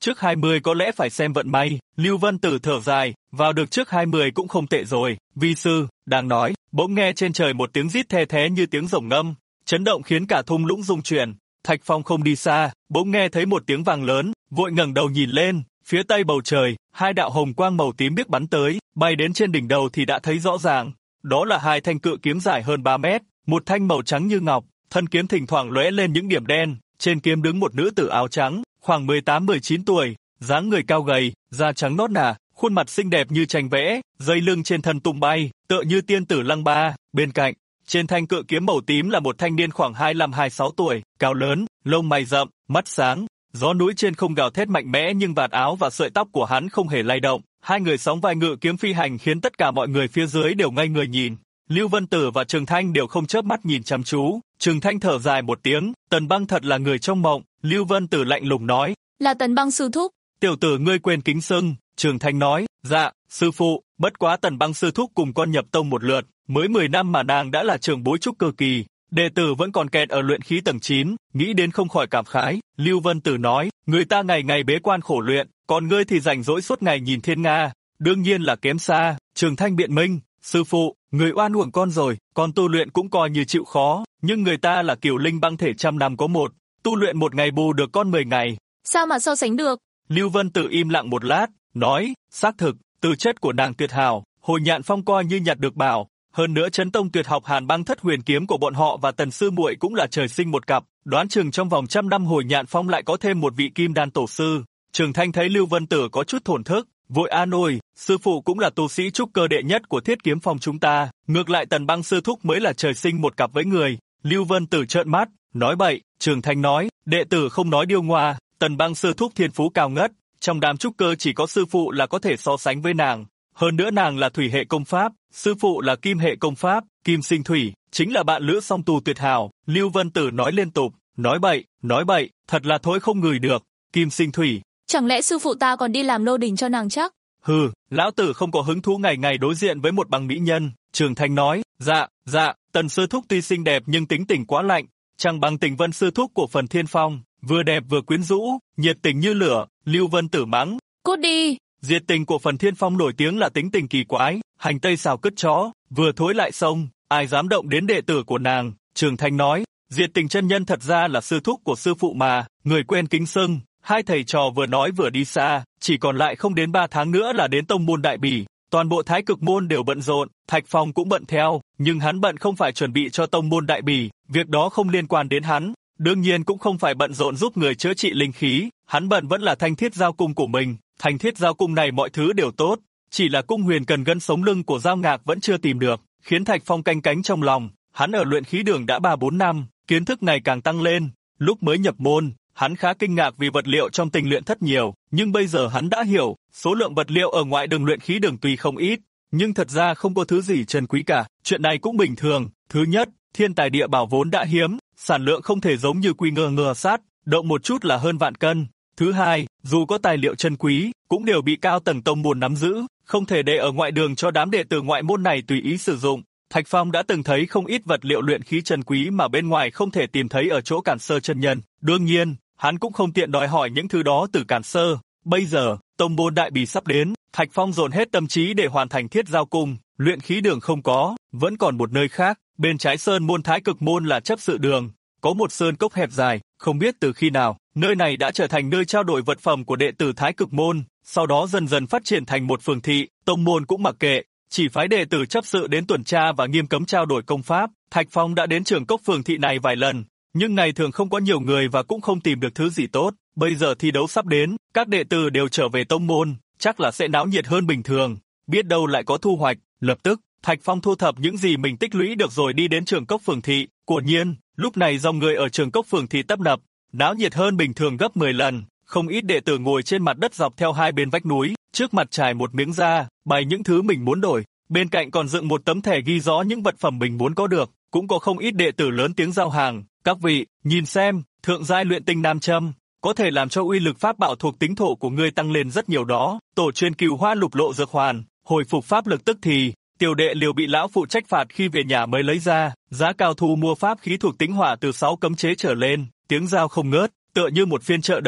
Trước 20 có lẽ phải xem vận may, Lưu Vân Tử thở dài, vào được trước 20 cũng không tệ rồi. Vi sư, đang nói, bỗng nghe trên trời một tiếng rít the thé như tiếng rồng ngâm, chấn động khiến cả thung lũng rung chuyển. Thạch Phong không đi xa, bỗng nghe thấy một tiếng vang lớn, vội ngẩng đầu nhìn lên, phía tây bầu trời, hai đạo hồng quang màu tím biếc bắn tới, bay đến trên đỉnh đầu thì đã thấy rõ ràng. Đó là hai thanh cự kiếm dài hơn 3 mét, một thanh màu trắng như ngọc, thân kiếm thỉnh thoảng lóe lên những điểm đen, trên kiếm đứng một nữ tử áo trắng, khoảng 18-19 tuổi, dáng người cao gầy, da trắng nõn nà, khuôn mặt xinh đẹp như tranh vẽ, dây lưng trên thân tung bay, tựa như tiên tử Lăng Ba. Bên cạnh, trên thanh cự kiếm màu tím là một thanh niên khoảng 25-26 tuổi, cao lớn, lông mày rậm, mắt sáng. Gió núi trên không gào thét mạnh mẽ nhưng vạt áo và sợi tóc của hắn không hề lay động. Hai người sóng vai ngự kiếm phi hành khiến tất cả mọi người phía dưới đều ngây người nhìn. Lưu Vân Tử và Trường Thanh đều không chớp mắt nhìn chăm chú. Trường Thanh thở dài một tiếng, Tần Băng thật là người trong mộng. Lưu Vân Tử lạnh lùng nói, là Tần Băng sư thúc. Tiểu tử ngươi quên kính xưng. Trường Thanh nói, dạ, sư phụ, bất quá Tần Băng sư thúc cùng con nhập tông một lượt, mới 10 năm mà nàng đã là trưởng bối trúc cơ kỳ. Đệ tử vẫn còn kẹt ở luyện khí tầng 9, nghĩ đến không khỏi cảm khái. Lưu Vân Tử nói, người ta ngày ngày bế quan khổ luyện, còn ngươi thì rảnh rỗi suốt ngày nhìn thiên nga, đương nhiên là kém xa. Trường Thanh biện minh, sư phụ, người oan uổng con rồi, con tu luyện cũng coi như chịu khó, nhưng người ta là Cửu Linh băng thể 100 năm có một, tu luyện một ngày bù được con 10 ngày. Sao mà so sánh được? Lưu Vân Tử im lặng một lát, nói, xác thực, tư chất của nàng tuyệt hảo, Hồi Nhạn Phong coi như nhặt được bảo. Hơn nữa chấn tông tuyệt học Hàn Băng Thất Huyền kiếm của bọn họ và Tần sư muội cũng là trời sinh một cặp, đoán chừng trong vòng 100 năm Hồi Nhạn Phong lại có thêm một vị kim đan tổ sư. Trường Thanh thấy Lưu Vân Tử có chút thổn thức, vội an ủi, sư phụ cũng là tu sĩ trúc cơ đệ nhất của Thiết Kiếm Phong chúng ta, ngược lại Tần Băng sư thúc mới là trời sinh một cặp với người. Lưu Vân Tử trợn mắt, nói bậy. Trường Thanh nói, đệ tử không nói điêu ngoa, Tần Băng sư thúc thiên phú cao ngất, trong đám trúc cơ chỉ có sư phụ là có thể so sánh với nàng. Hơn nữa nàng là thủy hệ công pháp, sư phụ là kim hệ công pháp, kim sinh thủy, chính là bạn lữ song tu tuyệt hảo. Lưu Vân Tử nói liên tục, nói bậy, thật là thối không ngửi được. Kim sinh thủy, chẳng lẽ sư phụ ta còn đi làm nô đình cho nàng chắc? Hừ, lão tử không có hứng thú ngày ngày đối diện với một bằng mỹ nhân. Trường Thanh nói, dạ, Tần sư thúc tuy xinh đẹp nhưng tính tình quá lạnh, chẳng bằng Tình Vân sư thúc của Phần Thiên Phong, vừa đẹp vừa quyến rũ, nhiệt tình như lửa. Lưu Vân Tử mắng, cút đi. Diệt Tình của Phần Thiên Phong nổi tiếng là tính tình kỳ quái, hành tây xào cứt chó, vừa thối lại xông, ai dám động đến đệ tử của nàng. Trường Thanh nói, Diệt Tình chân nhân thật ra là sư thúc của sư phụ mà, người quen kính xưng. Hai thầy trò vừa nói vừa đi xa, chỉ còn lại không đến 3 tháng nữa là đến tông môn Đại Bỉ. Toàn bộ Thái Cực môn đều bận rộn, Thạch Phong cũng bận theo, nhưng hắn bận không phải chuẩn bị cho tông môn Đại Bỉ, việc đó không liên quan đến hắn. Đương nhiên cũng không phải bận rộn giúp người chữa trị linh khí, hắn bận vẫn là Thanh Thiết Giao Cung của mình. Thanh Thiết Giao Cung này mọi thứ đều tốt, chỉ là cung huyền cần gân sống lưng của Giao Ngạc vẫn chưa tìm được, khiến Thạch Phong canh cánh trong lòng. Hắn ở luyện khí đường đã 3-4 năm, kiến thức ngày càng tăng lên. Lúc mới nhập môn, hắn khá kinh ngạc vì vật liệu trong Tình Luyện Thất nhiều, nhưng bây giờ hắn đã hiểu, số lượng vật liệu ở ngoại đường luyện khí đường tuy không ít, nhưng thật ra không có thứ gì trân quý cả. Chuyện này cũng bình thường. Thứ nhất, thiên tài địa bảo vốn đã hiếm, sản lượng không thể giống như Quy Ngơ Sát, động một chút là hơn vạn cân. Thứ hai, dù có tài liệu chân quý, cũng đều bị cao tầng tông môn nắm giữ, không thể để ở ngoại đường cho đám đệ tử ngoại môn này tùy ý sử dụng. Thạch Phong đã từng thấy không ít vật liệu luyện khí chân quý mà bên ngoài không thể tìm thấy ở chỗ Càn Sơ chân nhân. Đương nhiên, hắn cũng không tiện đòi hỏi những thứ đó từ Càn Sơ. Bây giờ, tông môn Đại Bỉ sắp đến, Thạch Phong dồn hết tâm trí để hoàn thành Thiết Giao Cung. Luyện khí đường không có, vẫn còn một nơi khác. Bên trái sơn môn Thái Cực môn là chấp sự đường, có một sơn cốc hẹp dài, không biết từ khi nào, nơi này đã trở thành nơi trao đổi vật phẩm của đệ tử Thái Cực môn, sau đó dần dần phát triển thành một phường thị. Tông môn cũng mặc kệ, chỉ phái đệ tử chấp sự đến tuần tra và nghiêm cấm trao đổi công pháp. Thạch Phong đã đến trường cốc phường thị này vài lần, nhưng ngày thường không có nhiều người và cũng không tìm được thứ gì tốt. Bây giờ thi đấu sắp đến, các đệ tử đều trở về tông môn, chắc là sẽ náo nhiệt hơn bình thường, biết đâu lại có thu hoạch. Lập tức, Thạch Phong thu thập những gì mình tích lũy được rồi đi đến trường cốc phường thị. Quả nhiên, lúc này dòng người ở trường cốc phường thị tấp nập, náo nhiệt hơn bình thường gấp 10 lần. Không ít đệ tử ngồi trên mặt đất dọc theo hai bên vách núi, trước mặt trải một miếng da, bày những thứ mình muốn đổi. Bên cạnh còn dựng một tấm thẻ ghi rõ những vật phẩm mình muốn có được. Cũng có không ít đệ tử lớn tiếng giao hàng. Các vị, nhìn xem, thượng giai luyện tinh nam châm, có thể làm cho uy lực pháp bảo thuộc tính thổ của ngươi tăng lên rất nhiều đó. Tổ truyền Cửu Hoa Lục Lộ dược hoàn, hồi phục pháp lực tức thì. Tiểu đệ Liều bị lão phụ trách phạt khi về nhà mới lấy ra, giá cao thu mua pháp khí thuộc tính hỏa từ 6 cấm chế trở lên. Tiếng giao không ngớt, tựa như một phiên chợ đời.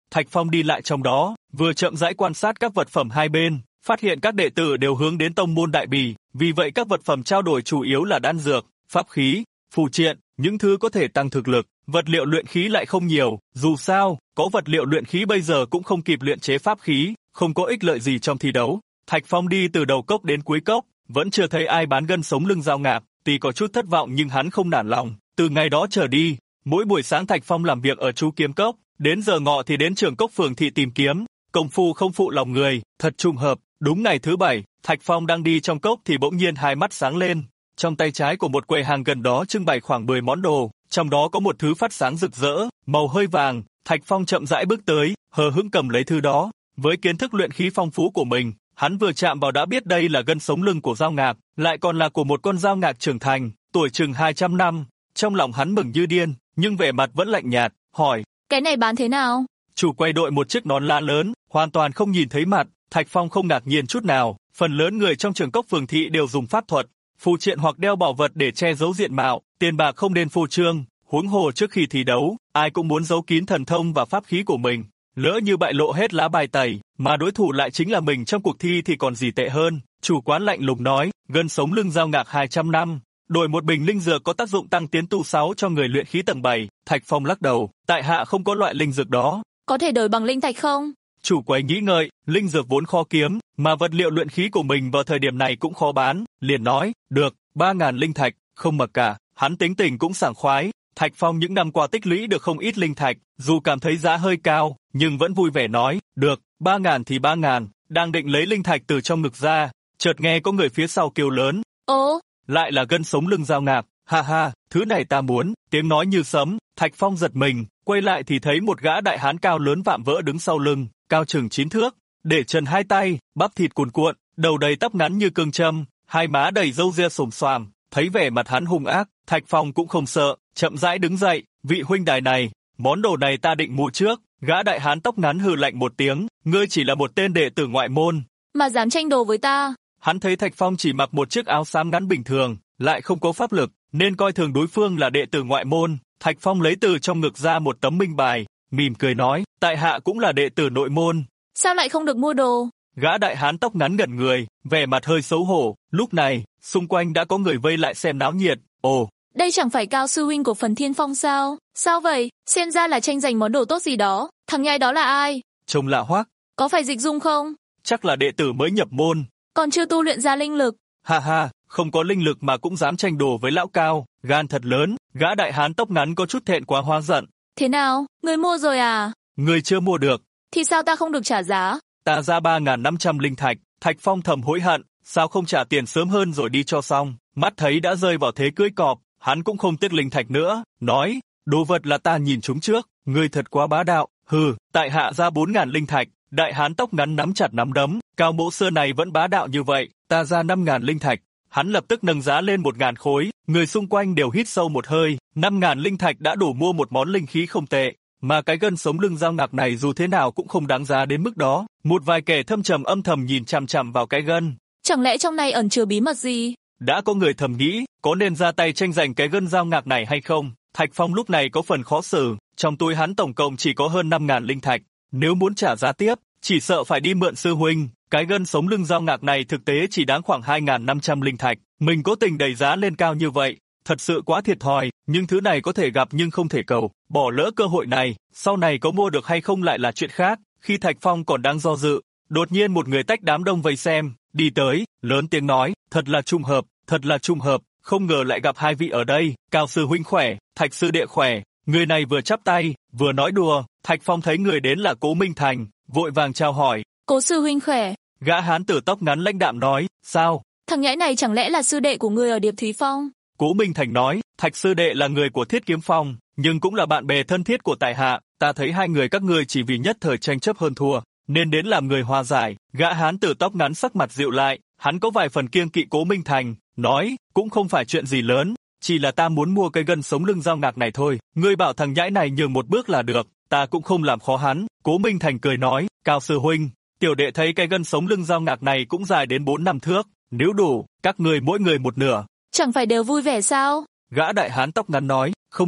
Thạch Phong đi lại trong đó, vừa chậm rãi quan sát các vật phẩm hai bên, phát hiện các đệ tử đều hướng đến tông môn Đại Bỉ, vì vậy các vật phẩm trao đổi chủ yếu là đan dược, pháp khí, phù triện, những thứ có thể tăng thực lực, vật liệu luyện khí lại không nhiều, dù sao, có vật liệu luyện khí bây giờ cũng không kịp luyện chế pháp khí, không có ích lợi gì trong thi đấu. Thạch Phong đi từ đầu cốc đến cuối cốc, vẫn chưa thấy ai bán gân sống lưng dao ngạc, tuy có chút thất vọng nhưng hắn không nản lòng, từ ngày đó trở đi, mỗi buổi sáng Thạch Phong làm việc ở Chú Kiếm Cốc, đến giờ ngọ thì đến Trường Cốc phường thị tìm kiếm, công phu không phụ lòng người, thật trùng hợp, đúng ngày thứ bảy, Thạch Phong đang đi trong cốc thì bỗng nhiên hai mắt sáng lên, trong tay trái của một quầy hàng gần đó trưng bày khoảng 10 món đồ, trong đó có một thứ phát sáng rực rỡ, màu hơi vàng, Thạch Phong chậm rãi bước tới, hờ hững cầm lấy thứ đó, với kiến thức luyện khí phong phú của mình, hắn vừa chạm vào đã biết đây là gân sống lưng của dao ngạc, lại còn là của một con dao ngạc trưởng thành, tuổi chừng 200 năm, trong lòng hắn mừng như điên, nhưng vẻ mặt vẫn lạnh nhạt, hỏi: "Cái này bán thế nào?" Chủ quầy đội một chiếc nón lá lớn, hoàn toàn không nhìn thấy mặt, Thạch Phong không ngạc nhiên chút nào, phần lớn người trong Trường Cốc phường thị đều dùng pháp thuật, phù triện hoặc đeo bảo vật để che giấu diện mạo, tiền bạc không nên phô trương, huống hồ trước khi thi đấu, ai cũng muốn giấu kín thần thông và pháp khí của mình, lỡ như bại lộ hết lá bài tẩy, mà đối thủ lại chính là mình trong cuộc thi thì còn gì tệ hơn. Chủ quán lạnh lùng nói, gân sống lưng dao ngạc 200 năm, đổi một bình linh dược có tác dụng tăng tiến tu 6 cho người luyện khí tầng 7, Thạch Phong lắc đầu, tại hạ không có loại linh dược đó. Có thể đổi bằng linh thạch không? Chủ quầy nghĩ ngợi, linh dược vốn khó kiếm, mà vật liệu luyện khí của mình vào thời điểm này cũng khó bán, liền nói, được, 3.000 linh thạch, không mặc cả, hắn tính tình cũng sảng khoái. Thạch Phong những năm qua tích lũy được không ít linh thạch, dù cảm thấy giá hơi cao, nhưng vẫn vui vẻ nói, được, 3.000 thì 3.000, đang định lấy linh thạch từ trong ngực ra, chợt nghe có người phía sau kêu lớn. Ồ, lại là gân sống lưng dao ngạc, ha ha, thứ này ta muốn, tiếng nói như sấm, Thạch Phong giật mình, quay lại thì thấy một gã đại hán cao lớn vạm vỡ đứng sau lưng, cao chừng 9 thước, để trần hai tay, bắp thịt cuồn cuộn, đầu đầy tóc ngắn như cương châm, hai má đầy râu ria xồm xoàm, thấy vẻ mặt hắn hung ác, Thạch Phong cũng không sợ, chậm rãi đứng dậy, vị huynh đài này, món đồ này ta định mua trước. Gã đại hán tóc ngắn hừ lạnh một tiếng, ngươi chỉ là một tên đệ tử ngoại môn, mà dám tranh đồ với ta. Hắn thấy Thạch Phong chỉ mặc một chiếc áo xám ngắn bình thường, lại không có pháp lực, nên coi thường đối phương là đệ tử ngoại môn. Thạch Phong lấy từ trong ngực ra một tấm minh bài, mỉm cười nói, tại hạ cũng là đệ tử nội môn. Sao lại không được mua đồ? Gã đại hán tóc ngắn ngẩn người, vẻ mặt hơi xấu hổ. Lúc này, xung quanh đã có người vây lại xem náo nhiệt. Ồ, đây chẳng phải Cao sư huynh của Phần Thiên Phong sao? Sao vậy? Xem ra là tranh giành món đồ tốt gì đó. Thằng nhãi đó là ai? Trông lạ hoắc. Có phải Dịch Dung không? Chắc là đệ tử mới nhập môn. Còn chưa tu luyện ra linh lực. Ha ha, không có linh lực mà cũng dám tranh đồ với lão Cao, gan thật lớn. Gã đại hán tóc ngắn có chút thẹn quá hóa giận. Thế nào, người mua rồi à? Người chưa mua được. Thì sao ta không được trả giá? Ta ra 3.500 linh thạch. Thạch Phong thầm hối hận, sao không trả tiền sớm hơn rồi đi cho xong. Mắt thấy đã rơi vào thế cưỡi cọp, hắn cũng không tiếc linh thạch nữa, nói, đồ vật là ta nhìn chúng trước, ngươi thật quá bá đạo. Hừ, tại hạ ra 4.000 linh thạch. Đại hán tóc ngắn nắm chặt nắm đấm, Cao mỗ xưa này vẫn bá đạo như vậy, ta ra 5.000 linh thạch. Hắn lập tức nâng giá lên 1.000 khối, người xung quanh đều hít sâu một hơi, 5.000 linh thạch đã đủ mua một món linh khí không tệ, mà cái gân sống lưng dao ngạc này dù thế nào cũng không đáng giá đến mức đó. Một vài kẻ thâm trầm âm thầm nhìn chằm chằm vào cái gân. Chẳng lẽ trong này ẩn chứa bí mật gì? Đã có người thầm nghĩ, có nên ra tay tranh giành cái gân dao ngạc này hay không? Thạch Phong lúc này có phần khó xử, trong túi hắn tổng cộng chỉ có hơn 5.000 linh thạch, nếu muốn trả giá tiếp, chỉ sợ phải đi mượn sư huynh. Cái gân sống lưng dao ngạc này thực tế chỉ đáng khoảng 2.500 linh thạch, mình cố tình đẩy giá lên cao như vậy, thật sự quá thiệt thòi, nhưng thứ này có thể gặp nhưng không thể cầu, bỏ lỡ cơ hội này, sau này có mua được hay không lại là chuyện khác. Khi Thạch Phong còn đang do dự, đột nhiên một người tách đám đông vây xem, đi tới, lớn tiếng nói, thật là trùng hợp, không ngờ lại gặp hai vị ở đây, Cao sư huynh khỏe, Thạch sư đệ khỏe. Người này vừa chắp tay, vừa nói đùa, Thạch Phong thấy người đến là Cố Minh Thành, vội vàng chào hỏi. Cố sư huynh khỏe. Gã hán tử tóc ngắn lãnh đạm nói, sao? Thằng nhãi này chẳng lẽ là sư đệ của người ở Điệp Thúy Phong? Cố Minh Thành nói, Thạch sư đệ là người của Thiết Kiếm Phong, nhưng cũng là bạn bè thân thiết của tại hạ, ta thấy hai người các ngươi chỉ vì nhất thời tranh chấp hơn thua, nên đến làm người hòa giải. Gã hán tử tóc ngắn sắc mặt dịu lại, hắn có vài phần kiêng kỵ Cố Minh Thành, nói, cũng không phải chuyện gì lớn, chỉ là ta muốn mua cây gân sống lưng dao ngạc này thôi, ngươi bảo thằng nhãi này nhường một bước là được, ta cũng không làm khó hắn. Cố Minh Thành cười nói, Cao sư huynh, tiểu đệ thấy cái gân sống lưng dao ngạc này cũng dài đến 4-5 thước, nếu đủ, các ngươi mỗi người một nửa. Chẳng phải đều vui vẻ sao? Gã đại hán tóc ngắn nói, không được,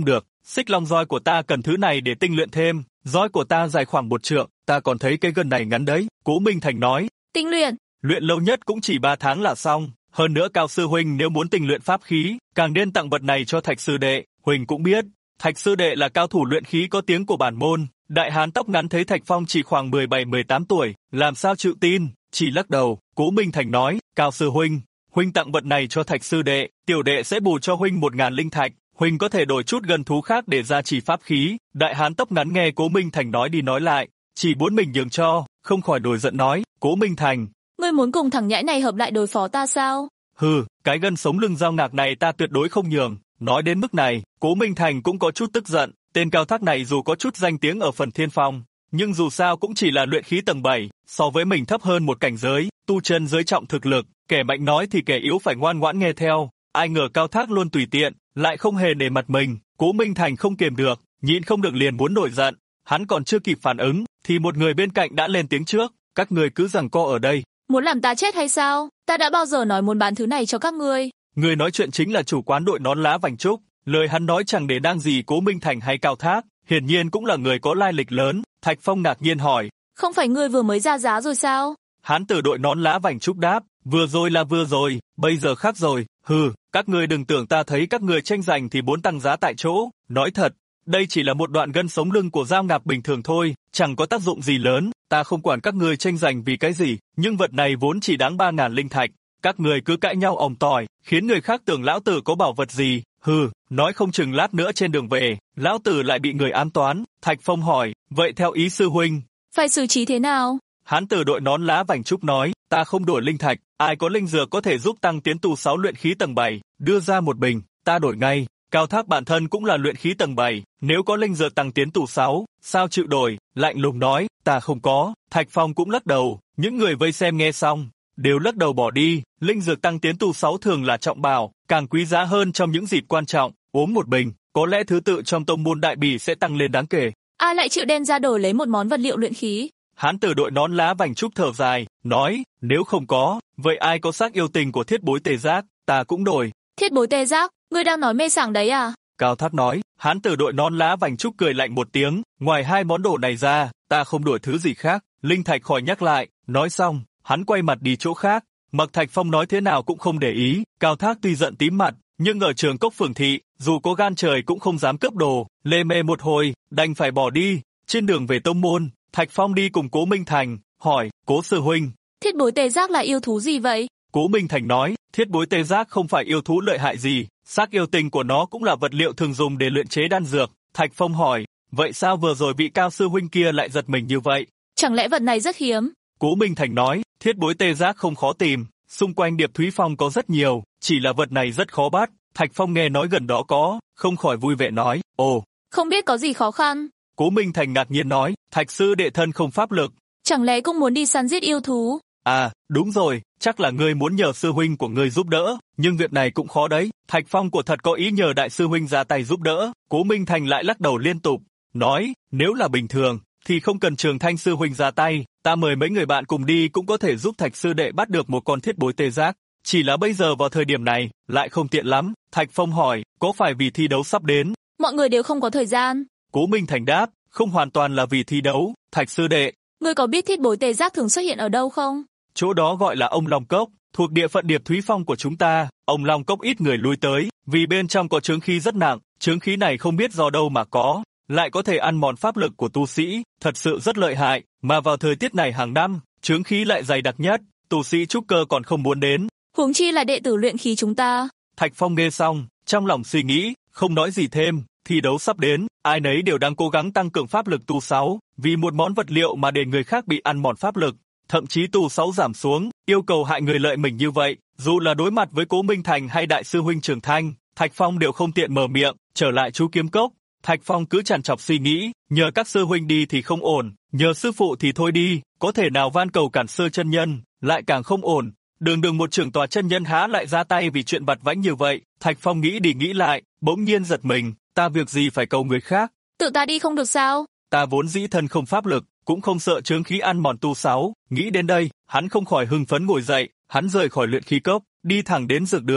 xích long roi của ta cần thứ này để tinh luyện thêm, roi của ta dài khoảng 1 trượng, ta còn thấy cái gân này ngắn đấy, Cố Minh Thành nói. Tinh luyện? Luyện lâu nhất cũng chỉ 3 tháng là xong, hơn nữa Cao sư huynh nếu muốn tinh luyện pháp khí, càng nên tặng vật này cho Thạch sư đệ, huynh cũng biết, Thạch sư đệ là cao thủ luyện khí có tiếng của bản môn. Đại hán tóc ngắn thấy Thạch Phong chỉ khoảng 17-18 tuổi, làm sao chịu tin, chỉ lắc đầu. Cố Minh Thành nói, Cao sư huynh, huynh tặng vật này cho Thạch sư đệ, tiểu đệ sẽ bù cho huynh 1000 linh thạch, huynh có thể đổi chút gân thú khác để gia trì pháp khí. Đại hán tóc ngắn nghe Cố Minh Thành nói đi nói lại, chỉ muốn mình nhường cho, không khỏi nổi giận nói, Cố Minh Thành, ngươi muốn cùng thằng nhãi này hợp lại đối phó ta sao? Hừ, cái gân sống lưng dao ngạc này ta tuyệt đối không nhường. Nói đến mức này, Cố Minh Thành cũng có chút tức giận, tên Cao Thác này dù có chút danh tiếng ở phần Thiên Phong, nhưng dù sao cũng chỉ là luyện khí tầng 7, so với mình thấp hơn một cảnh giới, tu chân giới trọng thực lực, kẻ mạnh nói thì kẻ yếu phải ngoan ngoãn nghe theo. Ai ngờ Cao Thác luôn tùy tiện, lại không hề nể mặt mình, Cố Minh Thành không kiềm được, nhịn không được liền muốn nổi giận. Hắn còn chưa kịp phản ứng, thì một người bên cạnh đã lên tiếng trước, các người cứ giằng co ở đây. Muốn làm ta chết hay sao? Ta đã bao giờ nói muốn bán thứ này cho các ngươi? Người nói chuyện chính là chủ quán đội nón lá vành trúc, lời hắn nói chẳng để đang gì Cố Minh Thành hay Cao Thác, hiển nhiên cũng là người có lai lịch lớn. Thạch Phong ngạc nhiên hỏi, không phải ngươi vừa mới ra giá rồi sao? Hán tử đội nón lá vành trúc đáp, vừa rồi là vừa rồi, bây giờ khác rồi. Hừ, các ngươi đừng tưởng ta thấy các ngươi tranh giành thì muốn tăng giá tại chỗ. Nói thật, đây chỉ là một đoạn gân sống lưng của dao ngạp bình thường thôi, chẳng có tác dụng gì lớn. Ta không quản các ngươi tranh giành vì cái gì, nhưng vật này vốn chỉ đáng 3000 linh thạch. Các người cứ cãi nhau ỏm tỏi, khiến người khác tưởng lão tử có bảo vật gì. Hừ, nói không chừng lát nữa trên đường về, lão tử lại bị người ám toán. Thạch Phong hỏi, vậy theo ý sư huynh, phải xử trí thế nào? Hán tử đội nón lá vành trúc nói, ta không đổi linh thạch, ai có linh dược có thể giúp tăng tiến tu 6 luyện khí tầng 7, đưa ra một bình, ta đổi ngay. Cao Thác bản thân cũng là luyện khí tầng 7, nếu có linh dược tăng tiến tu 6, sao chịu đổi? Lạnh lùng nói, ta không có. Thạch Phong cũng lắc đầu, những người vây xem nghe xong, đều lắc đầu bỏ đi. Linh dược tăng tiến tu 6 thường là trọng bảo, càng quý giá hơn trong những dịp quan trọng, uống một bình, có lẽ thứ tự trong tông môn đại bỉ sẽ tăng lên đáng kể. Ai lại chịu đem ra đổi lấy một món vật liệu luyện khí? Hán tử đội nón lá vành trúc thở dài, nói, nếu không có, vậy ai có xác yêu tình của thiết bối tề giác, ta cũng đổi. Thiết bối tề giác, ngươi đang nói mê sảng đấy à? Cao Thác nói. Hán tử đội nón lá vành trúc cười lạnh một tiếng, ngoài hai món đồ này ra, ta không đổi thứ gì khác. Linh thạch khỏi nhắc lại. Nói xong, hắn quay mặt đi chỗ khác. Mặc Thạch Phong nói thế nào cũng không để ý. Cao Thác tuy giận tím mặt, nhưng ở trường cốc phường thị, dù có gan trời cũng không dám cướp đồ. Lê mê một hồi, đành phải bỏ đi. Trên đường về tông môn, Thạch Phong đi cùng Cố Minh Thành, hỏi, Cố sư huynh, thiết bối tê giác là yêu thú gì vậy? Cố Minh Thành nói, thiết bối tê giác không phải yêu thú lợi hại gì, xác yêu tình của nó cũng là vật liệu thường dùng để luyện chế đan dược. Thạch Phong hỏi, vậy sao vừa rồi vị Cao sư huynh kia lại giật mình như vậy? Chẳng lẽ vật này rất hiếm? Cố Minh Thành nói, thiết bối tê giác không khó tìm, xung quanh Điệp Thúy Phong có rất nhiều, chỉ là vật này rất khó bắt. Thạch Phong nghe nói gần đó có, không khỏi vui vẻ nói, ồ, không biết có gì khó khăn. Cố Minh Thành ngạc nhiên nói, Thạch sư đệ thân không pháp lực, chẳng lẽ cũng muốn đi săn giết yêu thú? À, đúng rồi, chắc là ngươi muốn nhờ sư huynh của ngươi giúp đỡ, nhưng việc này cũng khó đấy. Thạch Phong của thật có ý nhờ đại sư huynh ra tay giúp đỡ. Cố Minh Thành lại lắc đầu liên tục, nói, nếu là bình thường, thì không cần Trường Thanh sư huynh ra tay, ta mời mấy người bạn cùng đi cũng có thể giúp Thạch sư đệ bắt được một con thiết bối tê giác. Chỉ là bây giờ vào thời điểm này, lại không tiện lắm. Thạch Phong hỏi, có phải vì thi đấu sắp đến? Mọi người đều không có thời gian. Cố Minh Thành đáp, không hoàn toàn là vì thi đấu, Thạch sư đệ. Ngươi có biết thiết bối tê giác thường xuất hiện ở đâu không? Chỗ đó gọi là Ông Long Cốc, thuộc địa phận Điệp Thúy Phong của chúng ta. Ông Long Cốc ít người lui tới, vì bên trong có chướng khí rất nặng, chướng khí này không biết do đâu mà có, lại có thể ăn mòn pháp lực của tu sĩ, thật sự rất lợi hại, mà vào thời tiết này hàng năm, chướng khí lại dày đặc nhất, tu sĩ trúc cơ còn không muốn đến. Huống chi là đệ tử luyện khí chúng ta. Thạch Phong nghe xong, trong lòng suy nghĩ, không nói gì thêm. Thi đấu sắp đến, ai nấy đều đang cố gắng tăng cường pháp lực tu 6, vì một món vật liệu mà để người khác bị ăn mòn pháp lực, thậm chí tu 6 giảm xuống, yêu cầu hại người lợi mình như vậy, dù là đối mặt với Cố Minh Thành hay đại sư huynh Trường Thanh, Thạch Phong đều không tiện mở miệng. Trở lại chú kiếm cốc, Thạch Phong cứ trằn trọc suy nghĩ, nhờ các sư huynh đi thì không ổn, nhờ sư phụ thì thôi đi, có thể nào van cầu Cản Sơ chân nhân, lại càng không ổn. Đường một trưởng tòa chân nhân há lại ra tay vì chuyện vặt vãnh như vậy. Thạch Phong nghĩ đi nghĩ lại, bỗng nhiên giật mình, ta việc gì phải cầu người khác? Tự ta đi không được sao? Ta vốn dĩ thân không pháp lực, cũng không sợ chướng khí ăn mòn tu 6. Nghĩ đến đây, hắn không khỏi hưng phấn ngồi dậy, hắn rời khỏi luyện khí cốc, đi thẳng đến dược đường,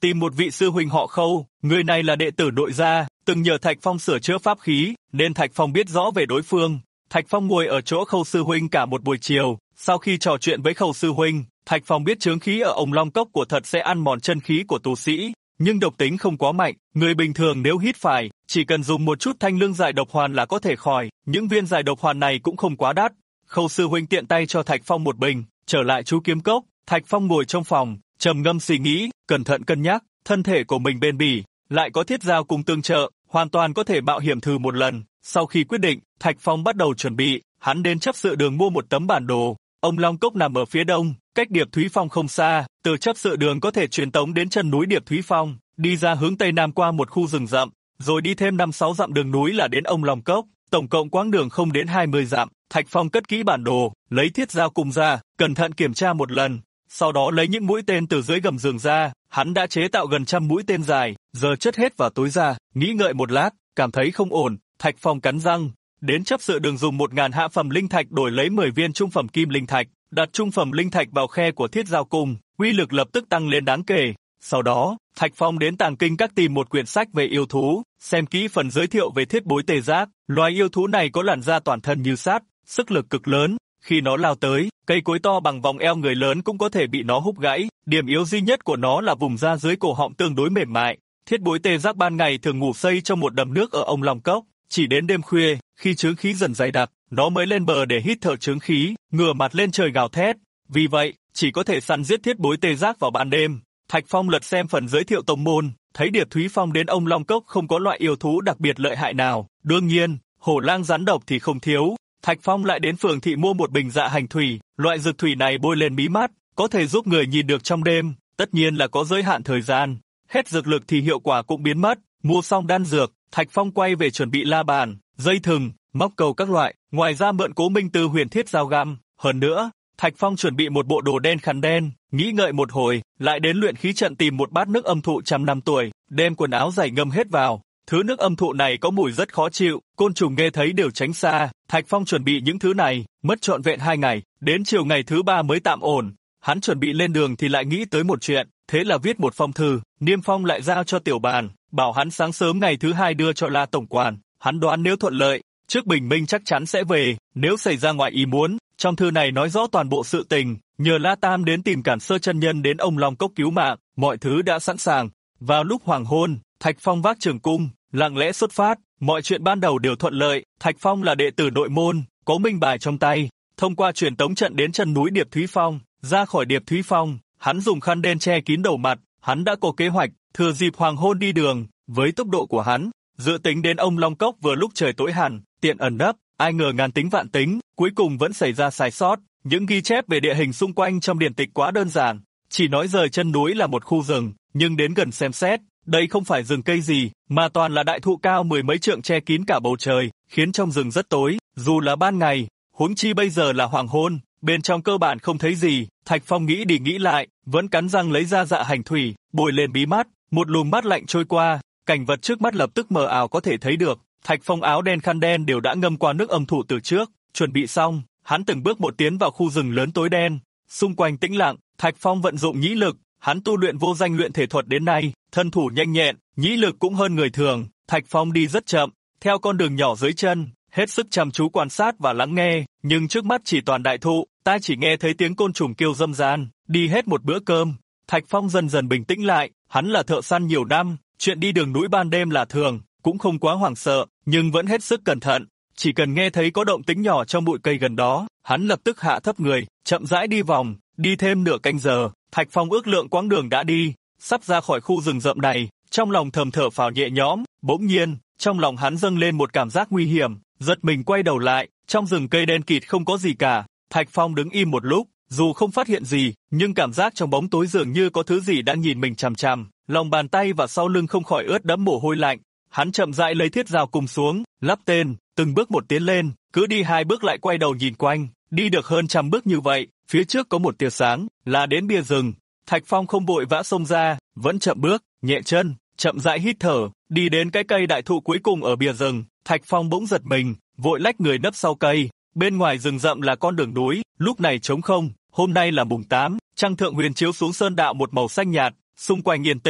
tìm một vị sư huynh họ Khâu, người này là đệ tử nội gia, từng nhờ Thạch Phong sửa chữa pháp khí, nên Thạch Phong biết rõ về đối phương. Thạch Phong ngồi ở chỗ Khâu sư huynh cả một buổi chiều, sau khi trò chuyện với Khâu sư huynh, Thạch Phong biết chướng khí ở Ồng Long Cốc của thật sẽ ăn mòn chân khí của tu sĩ, nhưng độc tính không quá mạnh, người bình thường nếu hít phải, chỉ cần dùng một chút thanh lương giải độc hoàn là có thể khỏi, những viên giải độc hoàn này cũng không quá đắt. Khâu sư huynh tiện tay cho Thạch Phong một bình, trở lại chú kiếm cốc, Thạch Phong ngồi trong phòng, trầm ngâm suy nghĩ, cẩn thận cân nhắc, thân thể của mình bền bỉ, lại có thiết giao cùng tương trợ, hoàn toàn có thể mạo hiểm thử một lần. Sau khi quyết định, Thạch Phong bắt đầu chuẩn bị, hắn đến chấp sự đường mua một tấm bản đồ. Ồng Long Cốc nằm ở phía đông, cách Điệp Thúy Phong không xa, từ chấp sự đường có thể truyền tống đến chân núi Điệp Thúy Phong, đi ra hướng tây nam qua một khu rừng rậm, rồi đi thêm 5-6 dặm đường núi là đến Ồng Long Cốc, tổng cộng quãng đường không đến 20 dặm. Thạch Phong cất kỹ bản đồ, lấy thiết dao cùng ra, cẩn thận kiểm tra một lần, sau đó lấy những mũi tên từ dưới gầm giường ra, hắn đã chế tạo gần 100 mũi tên dài, giờ chất hết vào túi ra, nghĩ ngợi một lát, cảm thấy không ổn, Thạch Phong cắn răng, đến chấp sự đường dùng 1000 hạ phẩm linh thạch đổi lấy 10 viên trung phẩm kim linh thạch, đặt trung phẩm linh thạch vào khe của thiết dao cung, uy lực lập tức tăng lên đáng kể. Sau đó, Thạch Phong đến Tàng Kinh Các tìm một quyển sách về yêu thú, xem kỹ phần giới thiệu về thiết bối tê giác, loài yêu thú này có làn da toàn thân như sắt, sức lực cực lớn, khi nó lao tới, cây cối to bằng vòng eo người lớn cũng có thể bị nó húc gãy, điểm yếu duy nhất của nó là vùng da dưới cổ họng tương đối mềm mại. Thiết bối tê giác ban ngày thường ngủ xây trong một đầm nước ở Ồng Long Cốc, chỉ đến đêm khuya, khi chướng khí dần dày đặc, nó mới lên bờ để hít thở chướng khí, ngửa mặt lên trời gào thét. Vì vậy, chỉ có thể săn giết thiết bối tê giác vào ban đêm. Thạch Phong lật xem phần giới thiệu tông môn, thấy Điệp Thúy Phong đến Ồng Long Cốc không có loại yêu thú đặc biệt lợi hại nào, đương nhiên, hổ lang rắn độc thì không thiếu. Thạch Phong lại đến phường thị mua một bình dạ hành thủy, loại dược thủy này bôi lên mí mắt, có thể giúp người nhìn được trong đêm, tất nhiên là có giới hạn thời gian. Hết dược lực thì hiệu quả cũng biến mất. Mua xong đan dược, Thạch Phong quay về chuẩn bị la bàn, dây thừng, móc cầu các loại, ngoài ra mượn Cố Minh Tư huyền thiết dao găm. Hơn nữa, Thạch Phong chuẩn bị một bộ đồ đen khăn đen, nghĩ ngợi một hồi, lại đến luyện khí trận tìm một bát nước âm thụ 100 năm tuổi, đem quần áo dày ngâm hết vào. Thứ nước âm thụ này có mùi rất khó chịu, côn trùng nghe thấy đều tránh xa. Thạch Phong chuẩn bị những thứ này, mất trọn vẹn 2 ngày, đến chiều ngày thứ 3 mới tạm ổn. Hắn chuẩn bị lên đường thì lại nghĩ tới một chuyện, thế là viết một phong thư, niêm phong lại giao cho Tiểu Bàn, bảo hắn sáng sớm ngày thứ 2 đưa cho La tổng quản. Hắn đoán nếu thuận lợi, trước bình minh chắc chắn sẽ về, nếu xảy ra ngoài ý muốn, trong thư này nói rõ toàn bộ sự tình, nhờ La Tam đến tìm Cản Sơ chân nhân đến Ồng Long Cốc cứu mạng, mọi thứ đã sẵn sàng. Vào lúc hoàng hôn, Thạch Phong vác trường cung, lặng lẽ xuất phát, mọi chuyện ban đầu đều thuận lợi. Thạch Phong là đệ tử nội môn, có minh bài trong tay, thông qua truyền tống trận đến chân núi Điệp Thúy Phong. Ra khỏi Điệp Thúy Phong, hắn dùng khăn đen che kín đầu mặt, hắn đã có kế hoạch, thừa dịp hoàng hôn đi đường. Với tốc độ của hắn, dự tính đến Ồng Long Cốc vừa lúc trời tối hẳn, tiện ẩn nấp. Ai ngờ ngàn tính vạn tính, cuối cùng vẫn xảy ra sai sót. Những ghi chép về địa hình xung quanh trong điển tịch quá đơn giản, chỉ nói rời chân núi là một khu rừng, nhưng đến gần xem xét, đây không phải rừng cây gì, mà toàn là đại thụ cao 10 mấy trượng che kín cả bầu trời, khiến trong rừng rất tối, dù là ban ngày, huống chi bây giờ là hoàng hôn, bên trong cơ bản không thấy gì. Thạch Phong nghĩ đi nghĩ lại, vẫn cắn răng lấy ra dạ hành thủy, bôi lên bí mắt, một luồng mát lạnh trôi qua, cảnh vật trước mắt lập tức mờ ảo có thể thấy được. Thạch Phong áo đen khăn đen đều đã ngâm qua nước âm thụ từ trước, chuẩn bị xong, hắn từng bước một tiến vào khu rừng lớn tối đen, xung quanh tĩnh lặng. Thạch Phong vận dụng nhĩ lực, hắn tu luyện vô danh luyện thể thuật đến nay, thân thủ nhanh nhẹn, nhĩ lực cũng hơn người thường. Thạch Phong đi rất chậm, theo con đường nhỏ dưới chân, hết sức chăm chú quan sát và lắng nghe, nhưng trước mắt chỉ toàn đại thụ, ta chỉ nghe thấy tiếng côn trùng kêu râm ran. Đi hết một bữa cơm, Thạch Phong dần dần bình tĩnh lại, hắn là thợ săn nhiều năm, chuyện đi đường núi ban đêm là thường, cũng không quá hoảng sợ, nhưng vẫn hết sức cẩn thận. Chỉ cần nghe thấy có động tĩnh nhỏ trong bụi cây gần đó, hắn lập tức hạ thấp người, chậm rãi đi vòng, đi thêm nửa canh giờ, Thạch Phong ước lượng quãng đường đã đi, sắp ra khỏi khu rừng rậm này, trong lòng thầm thở phào nhẹ nhõm. Bỗng nhiên, trong lòng hắn dâng lên một cảm giác nguy hiểm, giật mình quay đầu lại, trong rừng cây đen kịt không có gì cả. Thạch Phong đứng im một lúc, dù không phát hiện gì, nhưng cảm giác trong bóng tối dường như có thứ gì đang nhìn mình chằm chằm, lòng bàn tay và sau lưng không khỏi ướt đẫm mồ hôi lạnh. Hắn chậm rãi lấy thiết dao cùng xuống, lắp tên, từng bước một tiến lên, cứ đi 2 bước lại quay đầu nhìn quanh, đi được hơn 100 bước như vậy, phía trước có một tia sáng, là đến bìa rừng. Thạch Phong không vội vã xông ra, vẫn chậm bước, nhẹ chân, chậm rãi hít thở, đi đến cái cây đại thụ cuối cùng ở bìa rừng. Thạch Phong bỗng giật mình, vội lách người nấp sau cây. Bên ngoài rừng rậm là con đường núi, lúc này trống không. Hôm nay là mùng 8, trăng thượng huyền chiếu xuống sơn đạo một màu xanh nhạt, xung quanh yên tĩnh,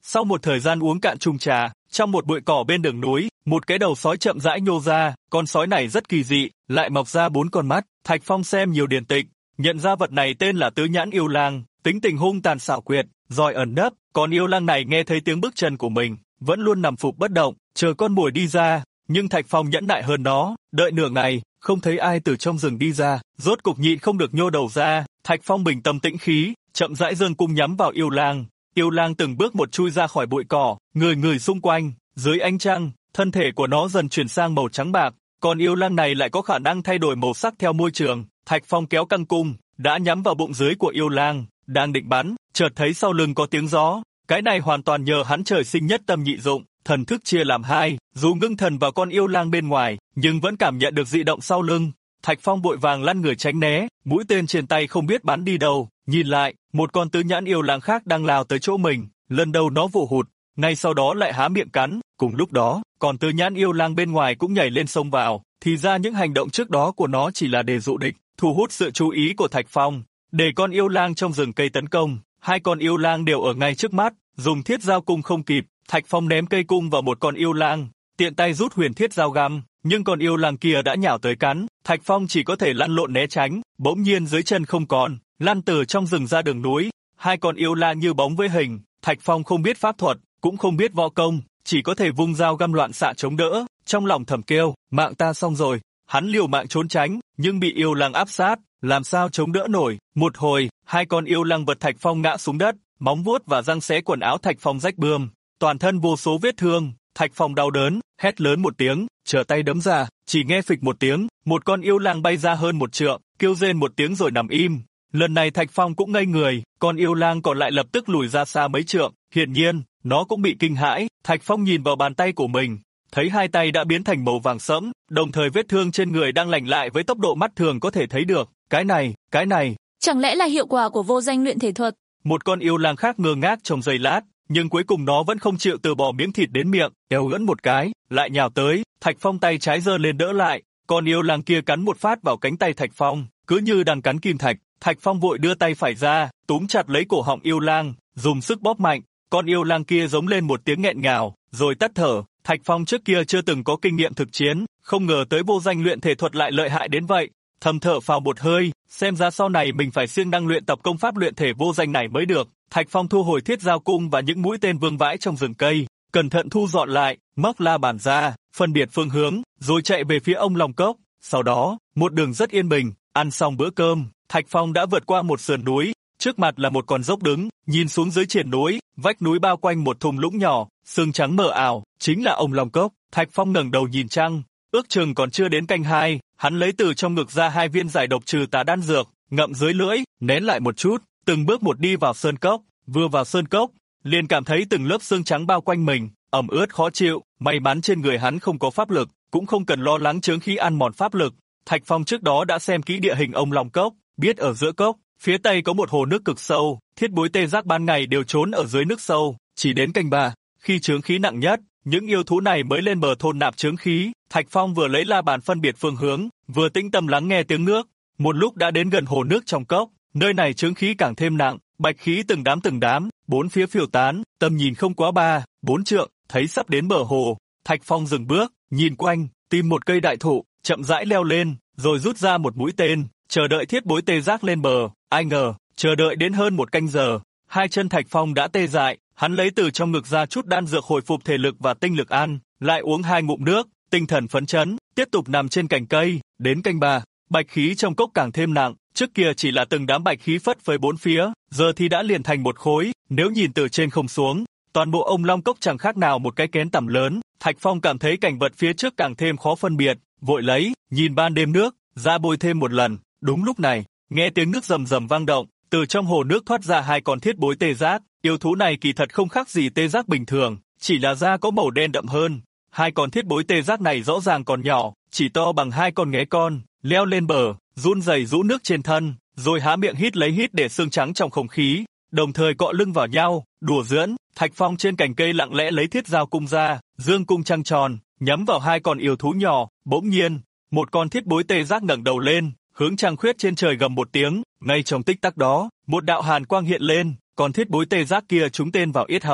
Sau một thời gian uống cạn chung trà, trong một bụi cỏ bên đường núi, một cái đầu sói chậm rãi nhô ra, con sói này rất kỳ dị, lại mọc ra 4 con mắt. Thạch Phong xem nhiều điển tịch, nhận ra vật này tên là Tứ Nhãn Yêu Lang, tính tình hung tàn xảo quyệt, giỏi ẩn nấp, còn yêu lang này nghe thấy tiếng bước chân của mình, vẫn luôn nằm phục bất động, chờ con mồi đi ra, nhưng Thạch Phong nhẫn nại hơn nó, đợi nửa ngày, không thấy ai từ trong rừng đi ra, rốt cục nhịn không được nhô đầu ra, Thạch Phong bình tâm tĩnh khí, chậm rãi giương cung nhắm vào yêu lang. Yêu lang từng bước một chui ra khỏi bụi cỏ, người xung quanh, dưới ánh trăng, thân thể của nó dần chuyển sang màu trắng bạc, còn yêu lang này lại có khả năng thay đổi màu sắc theo môi trường. Thạch Phong kéo căng cung, đã nhắm vào bụng dưới của yêu lang, đang định bắn, chợt thấy sau lưng có tiếng gió, cái này hoàn toàn nhờ hắn trời sinh nhất tâm nhị dụng, thần thức chia làm hai, dù ngưng thần vào con yêu lang bên ngoài, nhưng vẫn cảm nhận được dị động sau lưng. Thạch Phong vội vàng lăn người tránh né, mũi tên trên tay không biết bắn đi đâu, nhìn lại, một con tứ nhãn yêu lang khác đang lao tới chỗ mình, lần đầu nó vồ hụt, ngay sau đó lại há miệng cắn, cùng lúc đó, còn tứ nhãn yêu lang bên ngoài cũng nhảy lên xông vào, thì ra những hành động trước đó của nó chỉ là để dụ địch, thu hút sự chú ý của Thạch Phong, để con yêu lang trong rừng cây tấn công. Hai con yêu lang đều ở ngay trước mắt, dùng thiết dao cung không kịp, Thạch Phong ném cây cung vào một con yêu lang, tiện tay rút huyền thiết dao găm, nhưng con yêu lang kia đã nhào tới cắn, Thạch Phong chỉ có thể lăn lộn né tránh, bỗng nhiên dưới chân không còn, lăn từ trong rừng ra đường núi, hai con yêu lang như bóng với hình, Thạch Phong không biết pháp thuật, cũng không biết võ công, chỉ có thể vung dao găm loạn xạ chống đỡ, trong lòng thầm kêu, mạng ta xong rồi, hắn liều mạng trốn tránh, nhưng bị yêu lang áp sát, làm sao chống đỡ nổi, một hồi, hai con yêu lang vật Thạch Phong ngã xuống đất, móng vuốt và răng xé quần áo Thạch Phong rách bươm, toàn thân vô số vết thương, Thạch Phong đau đớn, hét lớn một tiếng, trở tay đấm ra, chỉ nghe phịch một tiếng, một con yêu lang bay ra hơn 1 trượng, kêu rên một tiếng rồi nằm im. Lần này Thạch Phong cũng ngây người, con yêu lang còn lại lập tức lùi ra xa mấy trượng, hiển nhiên, nó cũng bị kinh hãi. Thạch Phong nhìn vào bàn tay của mình, thấy hai tay đã biến thành màu vàng sẫm, đồng thời vết thương trên người đang lành lại với tốc độ mắt thường có thể thấy được. Cái này, chẳng lẽ là hiệu quả của vô danh luyện thể thuật? Một con yêu lang khác ngơ ngác trong giây lát, nhưng cuối cùng nó vẫn không chịu từ bỏ miếng thịt đến miệng, eo ưỡn một cái, lại nhào tới, Thạch Phong tay trái giơ lên đỡ lại, con yêu lang kia cắn một phát vào cánh tay Thạch Phong, cứ như đang cắn kim thạch. Thạch Phong vội đưa tay phải ra, túm chặt lấy cổ họng yêu lang, dùng sức bóp mạnh, con yêu lang kia giống lên một tiếng nghẹn ngào, rồi tắt thở. Thạch Phong trước kia chưa từng có kinh nghiệm thực chiến, không ngờ tới vô danh luyện thể thuật lại lợi hại đến vậy, thầm thở phào một hơi, xem ra sau này mình phải siêng năng luyện tập công pháp luyện thể vô danh này mới được. Thạch Phong thu hồi thiết dao cung và những mũi tên vương vãi trong rừng cây, cẩn thận thu dọn lại, móc la bàn ra, phân biệt phương hướng, rồi chạy về phía ông Long Cốc. Sau đó, một đường rất yên bình, ăn xong bữa cơm, Thạch Phong đã vượt qua một sườn núi, trước mặt là một con dốc đứng, nhìn xuống dưới triển núi, vách núi bao quanh một thung lũng nhỏ, sương trắng mờ ảo, chính là ông Long Cốc. Thạch Phong ngẩng đầu nhìn trăng, ước chừng còn chưa đến canh 2, hắn lấy từ trong ngực ra 2 viên giải độc trừ tà đan dược, ngậm dưới lưỡi, nén lại một chút, từng bước một đi vào sơn cốc. Vừa vào sơn cốc, liền cảm thấy từng lớp sương trắng bao quanh mình, ẩm ướt khó chịu, may mắn trên người hắn không có pháp lực, cũng không cần lo lắng chướng khí ăn mòn pháp lực. Thạch Phong trước đó đã xem kỹ địa hình ông Long Cốc, biết ở giữa cốc, phía tây có một hồ nước cực sâu, thiết bối tê giác ban ngày đều trốn ở dưới nước sâu, chỉ đến canh 3, khi chướng khí nặng nhất, những yêu thú này mới lên bờ thôn nạp chướng khí. Thạch Phong vừa lấy la bàn phân biệt phương hướng, vừa tĩnh tâm lắng nghe tiếng nước, một lúc đã đến gần hồ nước trong cốc, nơi này chướng khí càng thêm nặng, bạch khí từng đám, bốn phía phiêu tán, tầm nhìn không quá 3-4 trượng, thấy sắp đến bờ hồ, Thạch Phong dừng bước, nhìn quanh, tìm một cây đại thụ, chậm rãi leo lên, rồi rút ra một mũi tên, chờ đợi thiết bối tê giác lên bờ. Ai ngờ, chờ đợi đến hơn 1 canh giờ, hai chân Thạch Phong đã tê dại, hắn lấy từ trong ngực ra chút đan dược hồi phục thể lực và tinh lực ăn, lại uống 2 ngụm nước, tinh thần phấn chấn, tiếp tục nằm trên cành cây. Đến canh 3, bạch khí trong cốc càng thêm nặng, trước kia chỉ là từng đám bạch khí phất phới bốn phía, giờ thì đã liền thành một khối, nếu nhìn từ trên không xuống, toàn bộ ông Long Cốc chẳng khác nào một cái kén tằm lớn. Thạch Phong cảm thấy cảnh vật phía trước càng thêm khó phân biệt, vội lấy, nhìn ban đêm nước, ra bôi thêm một lần. Đúng lúc này, nghe tiếng nước rầm rầm vang động, từ trong hồ nước thoát ra 2 con thiết bối tê giác, yêu thú này kỳ thật không khác gì tê giác bình thường, chỉ là da có màu đen đậm hơn. 2 con thiết bối tê giác này rõ ràng còn nhỏ, chỉ to bằng 2 con nghé con, leo lên bờ, run rẩy rũ nước trên thân, rồi há miệng hít để xương trắng trong không khí, đồng thời cọ lưng vào nhau, đùa giỡn. Thạch Phong trên cành cây lặng lẽ lấy thiết dao cung ra, dương cung trăng tròn, nhắm vào 2 con yêu thú nhỏ. Bỗng nhiên, một con thiết bối tê giác ngẩng đầu lên, hướng trăng khuyết trên trời gầm một tiếng. Ngay trong tích tắc đó, một đạo hàn quang hiện lên, con thiết bối tê giác kia trúng tên vào yết hầu,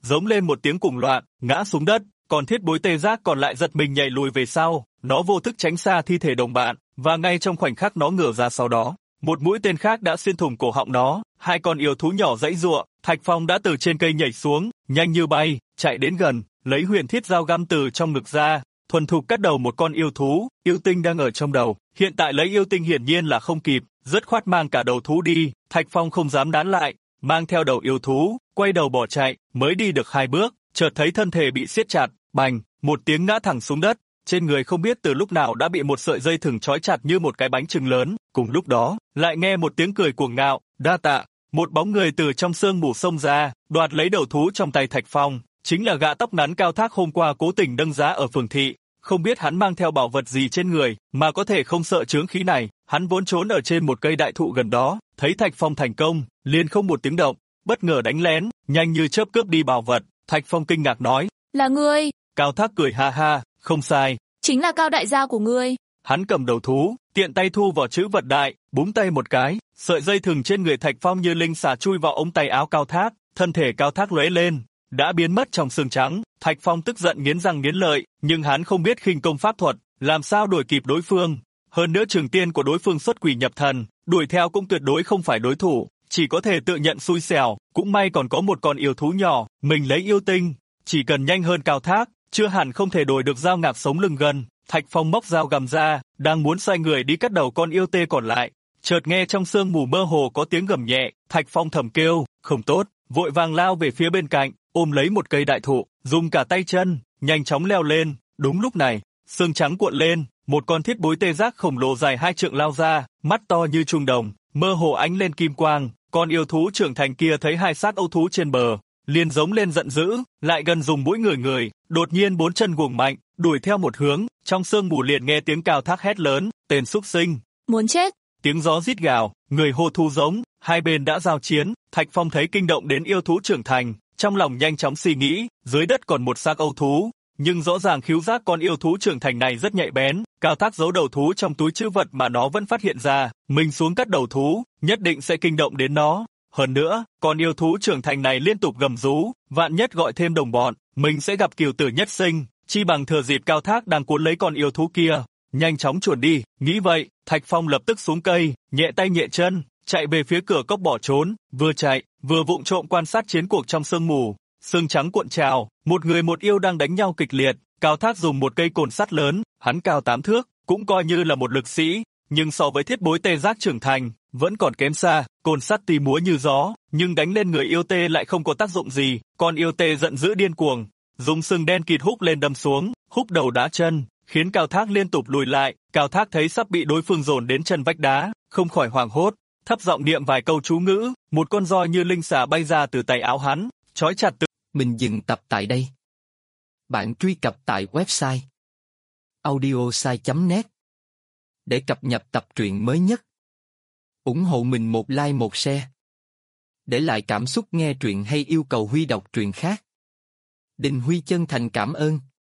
giống lên một tiếng cùng loạn, ngã xuống đất, còn thiết bối tê giác còn lại giật mình nhảy lùi về sau, nó vô thức tránh xa thi thể đồng bạn, và ngay trong khoảnh khắc nó ngửa ra sau đó, một mũi tên khác đã xuyên thủng cổ họng nó, hai con yêu thú nhỏ giãy giụa, Thạch Phong đã từ trên cây nhảy xuống, nhanh như bay, chạy đến gần, lấy huyền thiết dao găm từ trong ngực ra, thuần thục cắt đầu một con yêu thú, yêu tinh đang ở trong đầu, hiện tại lấy yêu tinh hiển nhiên là không kịp, dứt khoát mang cả đầu thú đi, Thạch Phong không dám đán lại, mang theo đầu yêu thú, quay đầu bỏ chạy, mới đi được 2 bước, chợt thấy thân thể bị siết chặt, bành, một tiếng ngã thẳng xuống đất, trên người không biết từ lúc nào đã bị một sợi dây thừng trói chặt như một cái bánh chưng lớn, cùng lúc đó, lại nghe một tiếng cười cuồng ngạo, đa tạ, một bóng người từ trong sương mù xông ra, đoạt lấy đầu thú trong tay Thạch Phong, chính là gã tóc ngắn Cao Thác hôm qua cố tình dâng giá ở phường thị, không biết hắn mang theo bảo vật gì trên người, mà có thể không sợ chướng khí này, hắn vốn trốn ở trên một cây đại thụ gần đó, thấy Thạch Phong thành công, liền không một tiếng động, bất ngờ đánh lén, nhanh như chớp cướp đi bảo vật, Thạch Phong kinh ngạc nói, là ngươi. Cao Thác cười ha ha, không sai, chính là Cao đại gia của ngươi. Hắn cầm đầu thú, tiện tay thu vào chữ vật đại, búng tay một cái, sợi dây thừng trên người Thạch Phong như linh xà chui vào ống tay áo Cao Thác, thân thể Cao Thác lóe lên, đã biến mất trong sương trắng. Thạch Phong tức giận nghiến răng nghiến lợi, nhưng hắn không biết khinh công pháp thuật, làm sao đuổi kịp đối phương. Hơn nữa trường tiên của đối phương xuất quỷ nhập thần, đuổi theo cũng tuyệt đối không phải đối thủ, chỉ có thể tự nhận xui xẻo. Cũng may còn có một con yêu thú nhỏ, mình lấy yêu tinh, chỉ cần nhanh hơn Cao Thác, chưa hẳn không thể đổi được dao ngạc sống lưng gân. Thạch Phong móc dao găm ra, đang muốn xoay người đi cắt đầu con yêu tê còn lại, chợt nghe trong sương mù mơ hồ có tiếng gầm nhẹ, Thạch Phong thầm kêu, không tốt, vội vàng lao về phía bên cạnh, ôm lấy một cây đại thụ, dùng cả tay chân, nhanh chóng leo lên. Đúng lúc này, sương trắng cuộn lên, một con thiết bối tê giác khổng lồ dài 2 trượng lao ra, mắt to như trung đồng, mơ hồ ánh lên kim quang. Con yêu thú trưởng thành kia thấy hai xác âu thú trên bờ, liền giống lên giận dữ, lại gần dùng mũi người, đột nhiên 4 chân guồng mạnh, đuổi theo một hướng. Trong sương mù liền nghe tiếng Cao Thác hét lớn, tên súc sinh, muốn chết. Tiếng gió rít gào, người hô thu giống, hai bên đã giao chiến. Thạch Phong thấy kinh động đến yêu thú trưởng thành, trong lòng nhanh chóng suy nghĩ, dưới đất còn một xác âu thú, nhưng rõ ràng khứu giác con yêu thú trưởng thành này rất nhạy bén. Cao Thác giấu đầu thú trong túi trữ vật mà nó vẫn phát hiện ra, mình xuống cắt đầu thú, nhất định sẽ kinh động đến nó. Hơn nữa, con yêu thú trưởng thành này liên tục gầm rú, vạn nhất gọi thêm đồng bọn, mình sẽ gặp cừu tử nhất sinh. Chi bằng thừa dịp Cao Thác đang cuốn lấy con yêu thú kia, nhanh chóng chuồn đi. Nghĩ vậy, Thạch Phong lập tức xuống cây, nhẹ tay nhẹ chân, chạy về phía cửa cốc bỏ trốn, vừa chạy, vừa vụng trộm quan sát chiến cuộc trong sương mù. Sương trắng cuộn trào, một người một yêu đang đánh nhau kịch liệt. Cao Thác dùng một cây cồn sắt lớn, hắn cao 8 thước, cũng coi như là một lực sĩ, nhưng so với thiết bối tê giác trưởng thành, vẫn còn kém xa. Cồn sắt tuy múa như gió, nhưng đánh lên người yêu tê lại không có tác dụng gì. Con yêu tê giận dữ điên cuồng, dùng sừng đen kịt húc lên đâm xuống, húc đầu đá chân, khiến Cao Thác liên tục lùi lại. Cao Thác thấy sắp bị đối phương dồn đến chân vách đá, không khỏi hoảng hốt, thấp giọng niệm vài câu chú ngữ, một con roi như linh xà bay ra từ tay áo hắn, trói chặt từ. Mình dừng tập tại đây. Bạn truy cập tại website audiosai.net để cập nhật tập truyện mới nhất. Ủng hộ mình một like một share. Để lại cảm xúc nghe truyện hay yêu cầu Huy đọc truyện khác. Đình Huy chân thành cảm ơn.